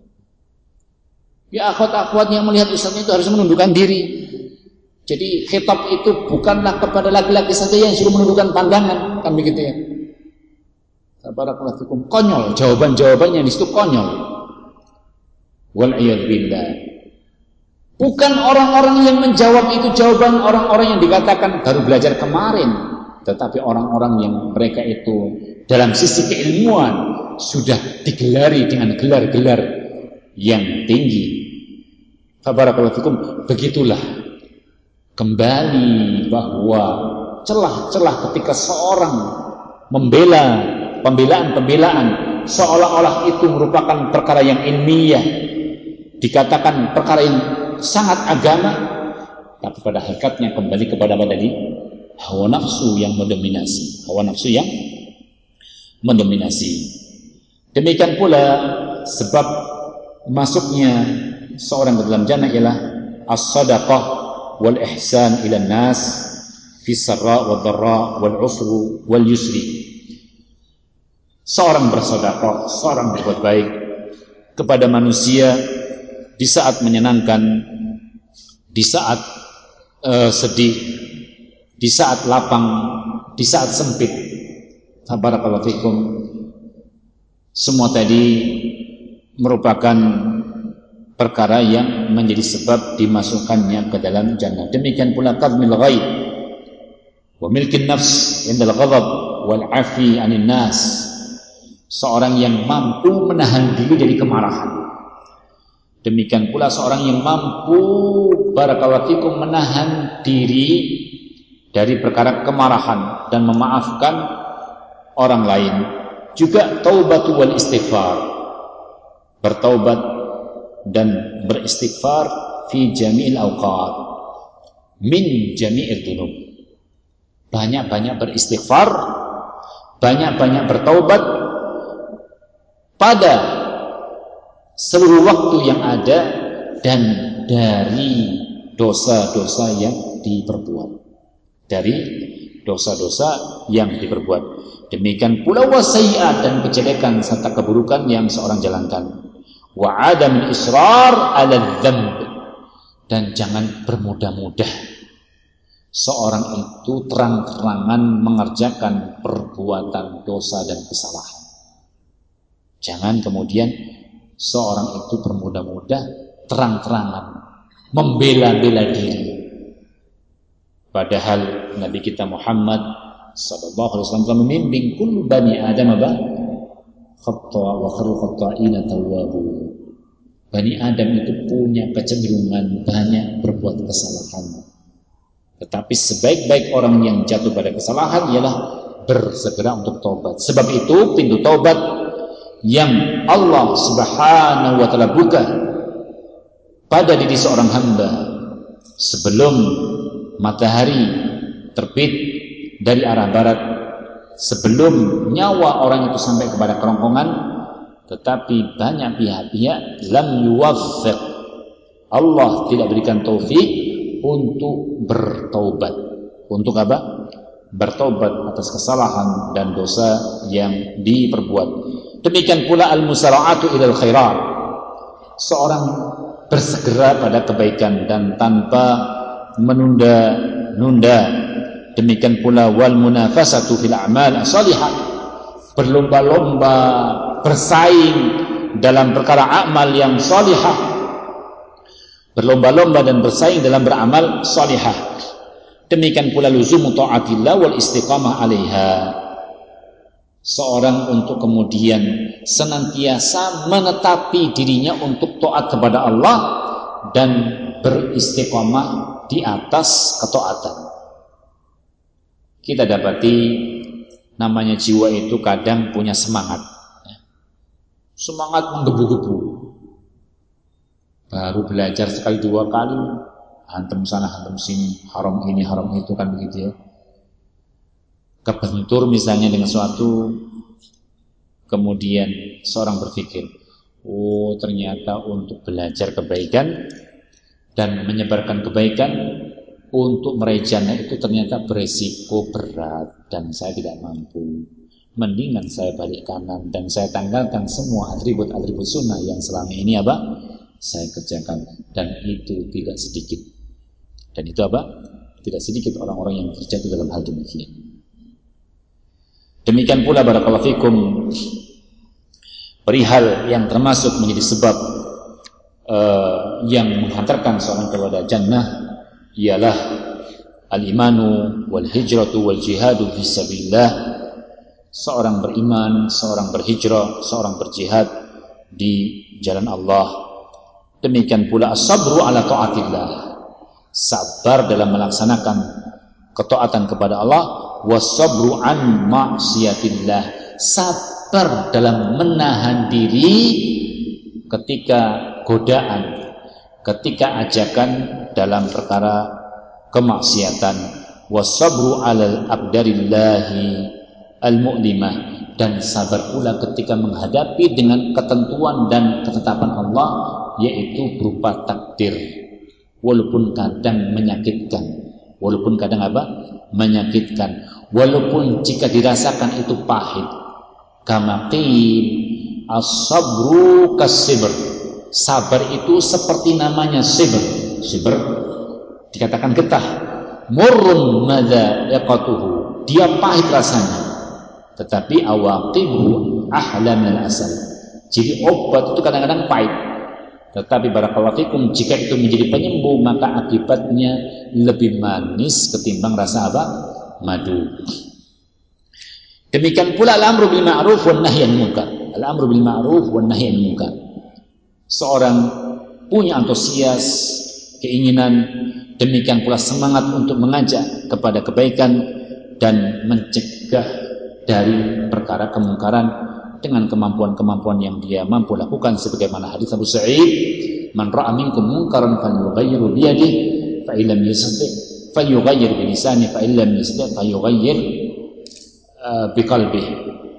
Ya akhwat-akhwat yang melihat ustaznya itu harus menundukkan diri. Jadi khitab itu bukanlah kepada laki-laki saja yang suruh menundukkan pandangan, kan begitu ya. Barakallahu fikum. Konyol, jawaban-jawabannya di situ konyol. Wal iyad billah. Bukan orang-orang yang menjawab itu jawaban orang-orang yang dikatakan baru belajar kemarin, tetapi orang-orang yang mereka itu dalam sisi keilmuan sudah digelari dengan gelar-gelar yang tinggi. Barakallahu fikum. Begitulah kembali bahwa celah-celah ketika seorang membela pembelaan-pembelaan seolah-olah itu merupakan perkara yang ilmiah, dikatakan perkara yang sangat agama, tapi pada hakikatnya kembali kepada apa tadi? Hawa nafsu yang mendominasi, hawa nafsu yang mendominasi. Demikian pula sebab masuknya seorang ke dalam jannah ialah as-sadaqah wal ihsan ila nas fi sarra wad dharra wal usri wal yusri. Seorang bersedekah, seorang berbuat baik kepada manusia di saat menyenangkan, di saat uh, sedih, di saat lapang, di saat sempit. Barakallahu fikum. Semua tadi merupakan perkara yang menjadi sebab dimasukkannya ke dalam jannah. Demikian pula qadmil ghaib wa milkin nafs indal ghadab wal afi 'anil nas. Seorang yang mampu menahan diri dari kemarahan. Demikian pula seorang yang mampu barakallahu fikum menahan diri dari perkara kemarahan dan memaafkan orang lain. Juga taubatu wal istighfar, bertaubat dan beristighfar fi jami'il awqat min jami'il dzunub. Banyak-banyak beristighfar, banyak-banyak bertaubat pada seluruh waktu yang ada dan dari dosa-dosa yang diperbuat, dari dosa-dosa yang diperbuat. Demikian pula wasai'at dan kejelekan serta keburukan yang seorang jalankan. Wa adam israr 'ala dzamb, dan jangan bermudah-mudah seorang itu terang-terangan mengerjakan perbuatan dosa dan kesalahan. Jangan kemudian seorang itu bermudah-mudah terang-terangan membela-bela diri. Padahal Nabi kita Muhammad sallallahu alaihi wasallam telah membimbing kullu bani Adam apa? Khata' wa khairul khata'ina tawwabun. Bani Adam itu punya kecenderungan banyak berbuat kesalahan. Tetapi sebaik-baik orang yang jatuh pada kesalahan ialah bersegera untuk taubat. Sebab itu pintu taubat yang Allah Subhanahu wa taala buka pada diri seorang hamba sebelum matahari terbit dari arah barat, sebelum nyawa orang itu sampai kepada kerongkongan, tetapi banyak pihak-pihak lam yuwaffiq, Allah tidak berikan taufik untuk bertaubat. Untuk apa? Bertaubat atas kesalahan dan dosa yang diperbuat. Demikian pula al-musara'atu ilal khairat, seorang bersegera pada kebaikan dan tanpa menunda-nunda. Demikian pula wal munafasatu fil a'mal as-salihah, berlomba-lomba bersaing dalam perkara amal yang salihah, berlomba-lomba dan bersaing dalam beramal salihah. Demikian pula luzumu ta'atillah wal istiqamah 'alaiha, seorang untuk kemudian senantiasa menetapi dirinya untuk taat kepada Allah dan beristiqamah di atas ketaatan. Kita dapati namanya jiwa itu kadang punya semangat. Semangat menggebu-gebu. Baru belajar sekali dua kali, hantam sana hantam sini, haram ini haram itu, kan begitu ya. Kebentur misalnya dengan suatu, kemudian seorang berpikir, oh ternyata untuk belajar kebaikan dan menyebarkan kebaikan, untuk meraih jannah itu ternyata beresiko berat dan saya tidak mampu. Mendingan saya balik kanan dan saya tanggalkan semua atribut-atribut sunnah yang selama ini apa? Saya kerjakan, dan itu tidak sedikit. Dan itu apa? Tidak sedikit orang-orang yang terjatuh dalam hal demikian. Demikian pula barakallahu fikum perihal yang termasuk menjadi sebab uh, yang menghantarkan seorang kepada jannah ialah al-imanu wal hijratu wal jihadu fisabilillah. Seorang beriman, seorang berhijrah, seorang berjihad di jalan Allah. Demikian pula as-sabru ala ta'atillah, sabar dalam melaksanakan ketaatan kepada Allah, was-sabru an ma'siyatillah, sabar dalam menahan diri ketika godaan, ketika ajakan dalam perkara kemaksiatan, was-sabru alal aqdarillahi al-mu'limah, dan sabar pula ketika menghadapi dengan ketentuan dan ketetapan Allah, yaitu berupa takdir, walaupun kadang menyakitkan, walaupun kadang apa? Menyakitkan, walaupun jika dirasakan itu pahit. Kama qil as-sabru kas-sibr, sabar itu seperti namanya sibr. Sibr dikatakan getah, murrun madaiqatuhu, dia pahit rasanya, tetapi awaqibuhu ahla minal asal. Jadi obat itu kadang-kadang pahit, tetapi barakallahu fikum jika itu menjadi penyembuh, maka akibatnya lebih manis ketimbang rasa apa? Madu. Demikian pula al-amru bil ma'ruf wan nahyi 'anil munkar. Al-amru bil ma'ruf wan nahyi 'anil munkar. Seorang punya antusias, keinginan, demikian pula semangat untuk mengajak kepada kebaikan dan mencegah dari perkara kemungkaran dengan kemampuan-kemampuan yang dia mampu lakukan, sebagaimana hadis Abu Sa'id, man ra'a minkum munkaran falyughayyirhu bi yadihi fa illam yastati' falyughayyir bi lisanihi fa illam yastati' falyughayyir uh, bi qalbihi.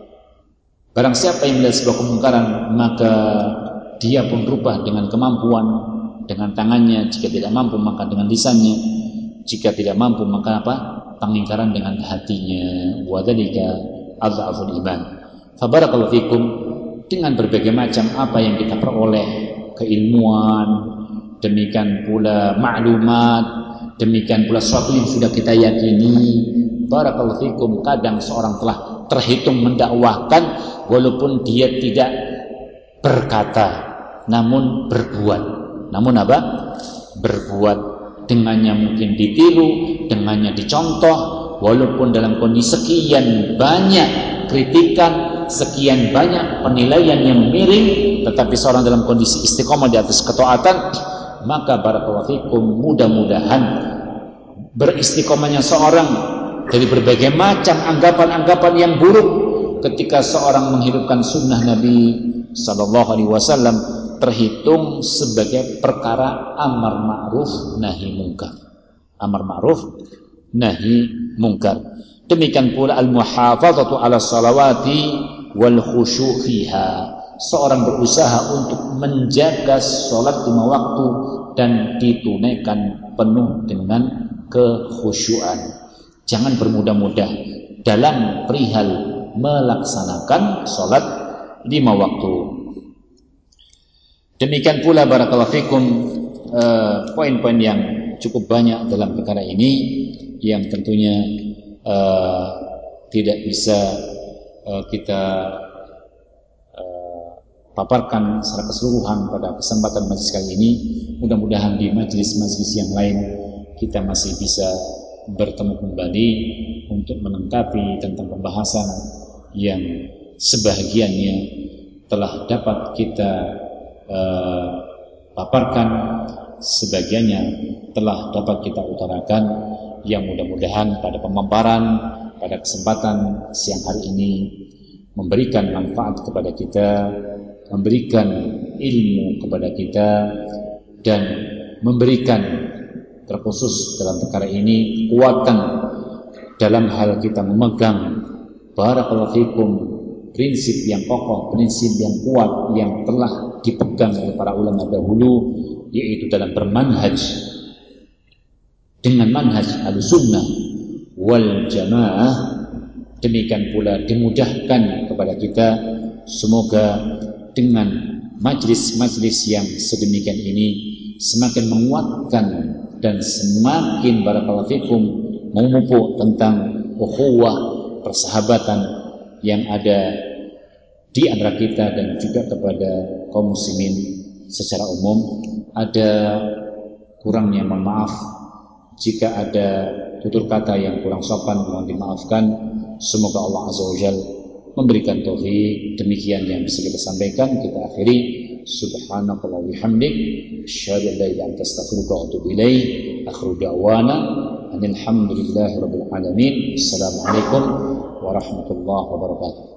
Barang siapa yang melihat sebuah kemungkaran, maka dia pun rubah dengan kemampuan, dengan tangannya. Jika tidak mampu, maka dengan lisannya. Jika tidak mampu, maka apa? Pengingkaran dengan hatinya. Wa dzalika adhaful iman. Fabarakallahu fikum, dengan berbagai macam apa yang kita peroleh, keilmuan, demikian pula maklumat, demikian pula sesuatu yang sudah kita yakini, barakallahu fikum, kadang seorang telah terhitung mendakwahkan walaupun dia tidak berkata, namun berbuat. Namun apa? Berbuat. Dengannya mungkin ditiru, dengannya dicontoh, walaupun dalam kondisi sekian banyak kritikan, sekian banyak penilaian yang miring, tetapi seorang dalam kondisi istiqomah di atas ketaatan, maka barakallahu fikum, mudah-mudahan beristiqomahnya seorang dari berbagai macam anggapan-anggapan yang buruk ketika seorang menghidupkan sunnah Nabi sallallahu alaihi wasallam terhitung sebagai perkara amar ma'ruf nahi munkar. Amar ma'ruf nahi munkar. Demikian pula al-muhafazatu 'ala salawati wal khusyu' fiha. Seorang berusaha untuk menjaga salat lima waktu dan ditunaikan penuh dengan kekhusyuan. Jangan bermudah-mudah dalam perihal melaksanakan salat lima waktu. Demikian pula barakallahu fikum, uh, poin-poin yang cukup banyak dalam perkara ini yang tentunya uh, tidak bisa uh, kita uh, paparkan secara keseluruhan pada kesempatan majelis kali ini. Mudah-mudahan di majelis-majelis yang lain kita masih bisa bertemu kembali untuk melengkapi tentang pembahasan yang sebahagiannya telah dapat kita Uh, paparkan, sebagiannya telah dapat kita utarakan, yang mudah-mudahan pada pemaparan pada kesempatan siang hari ini memberikan manfaat kepada kita, memberikan ilmu kepada kita, dan memberikan terkhusus dalam perkara ini kekuatan dalam hal kita memegang barakallahu fikum prinsip yang kokoh, prinsip yang kuat yang telah dipegang oleh para ulama dahulu, yaitu dalam bermanhaj dengan manhaj Ahlussunnah wal Jamaah. Demikian pula dimudahkan kepada kita, semoga dengan majlis-majlis yang sedemikian ini semakin menguatkan dan semakin barakallahu fikum memupuk tentang ukhuwah, persahabatan yang ada di antara kita dan juga kepada kaum muslimin secara umum. Ada kurangnya mohon maaf, jika ada tutur kata yang kurang sopan mohon dimaafkan. Semoga Allah Azza wa Jalla memberikan taufik. Demikian yang bisa kita sampaikan, kita akhiri. Subhanakallah bihamdik, asyhadu an la ilaha illa anta astaghfiruka wa atubu ilaik. Akhiru da'wana alhamdulillahi rabbil alamin. Assalamualaikum warahmatullahi wabarakatuh.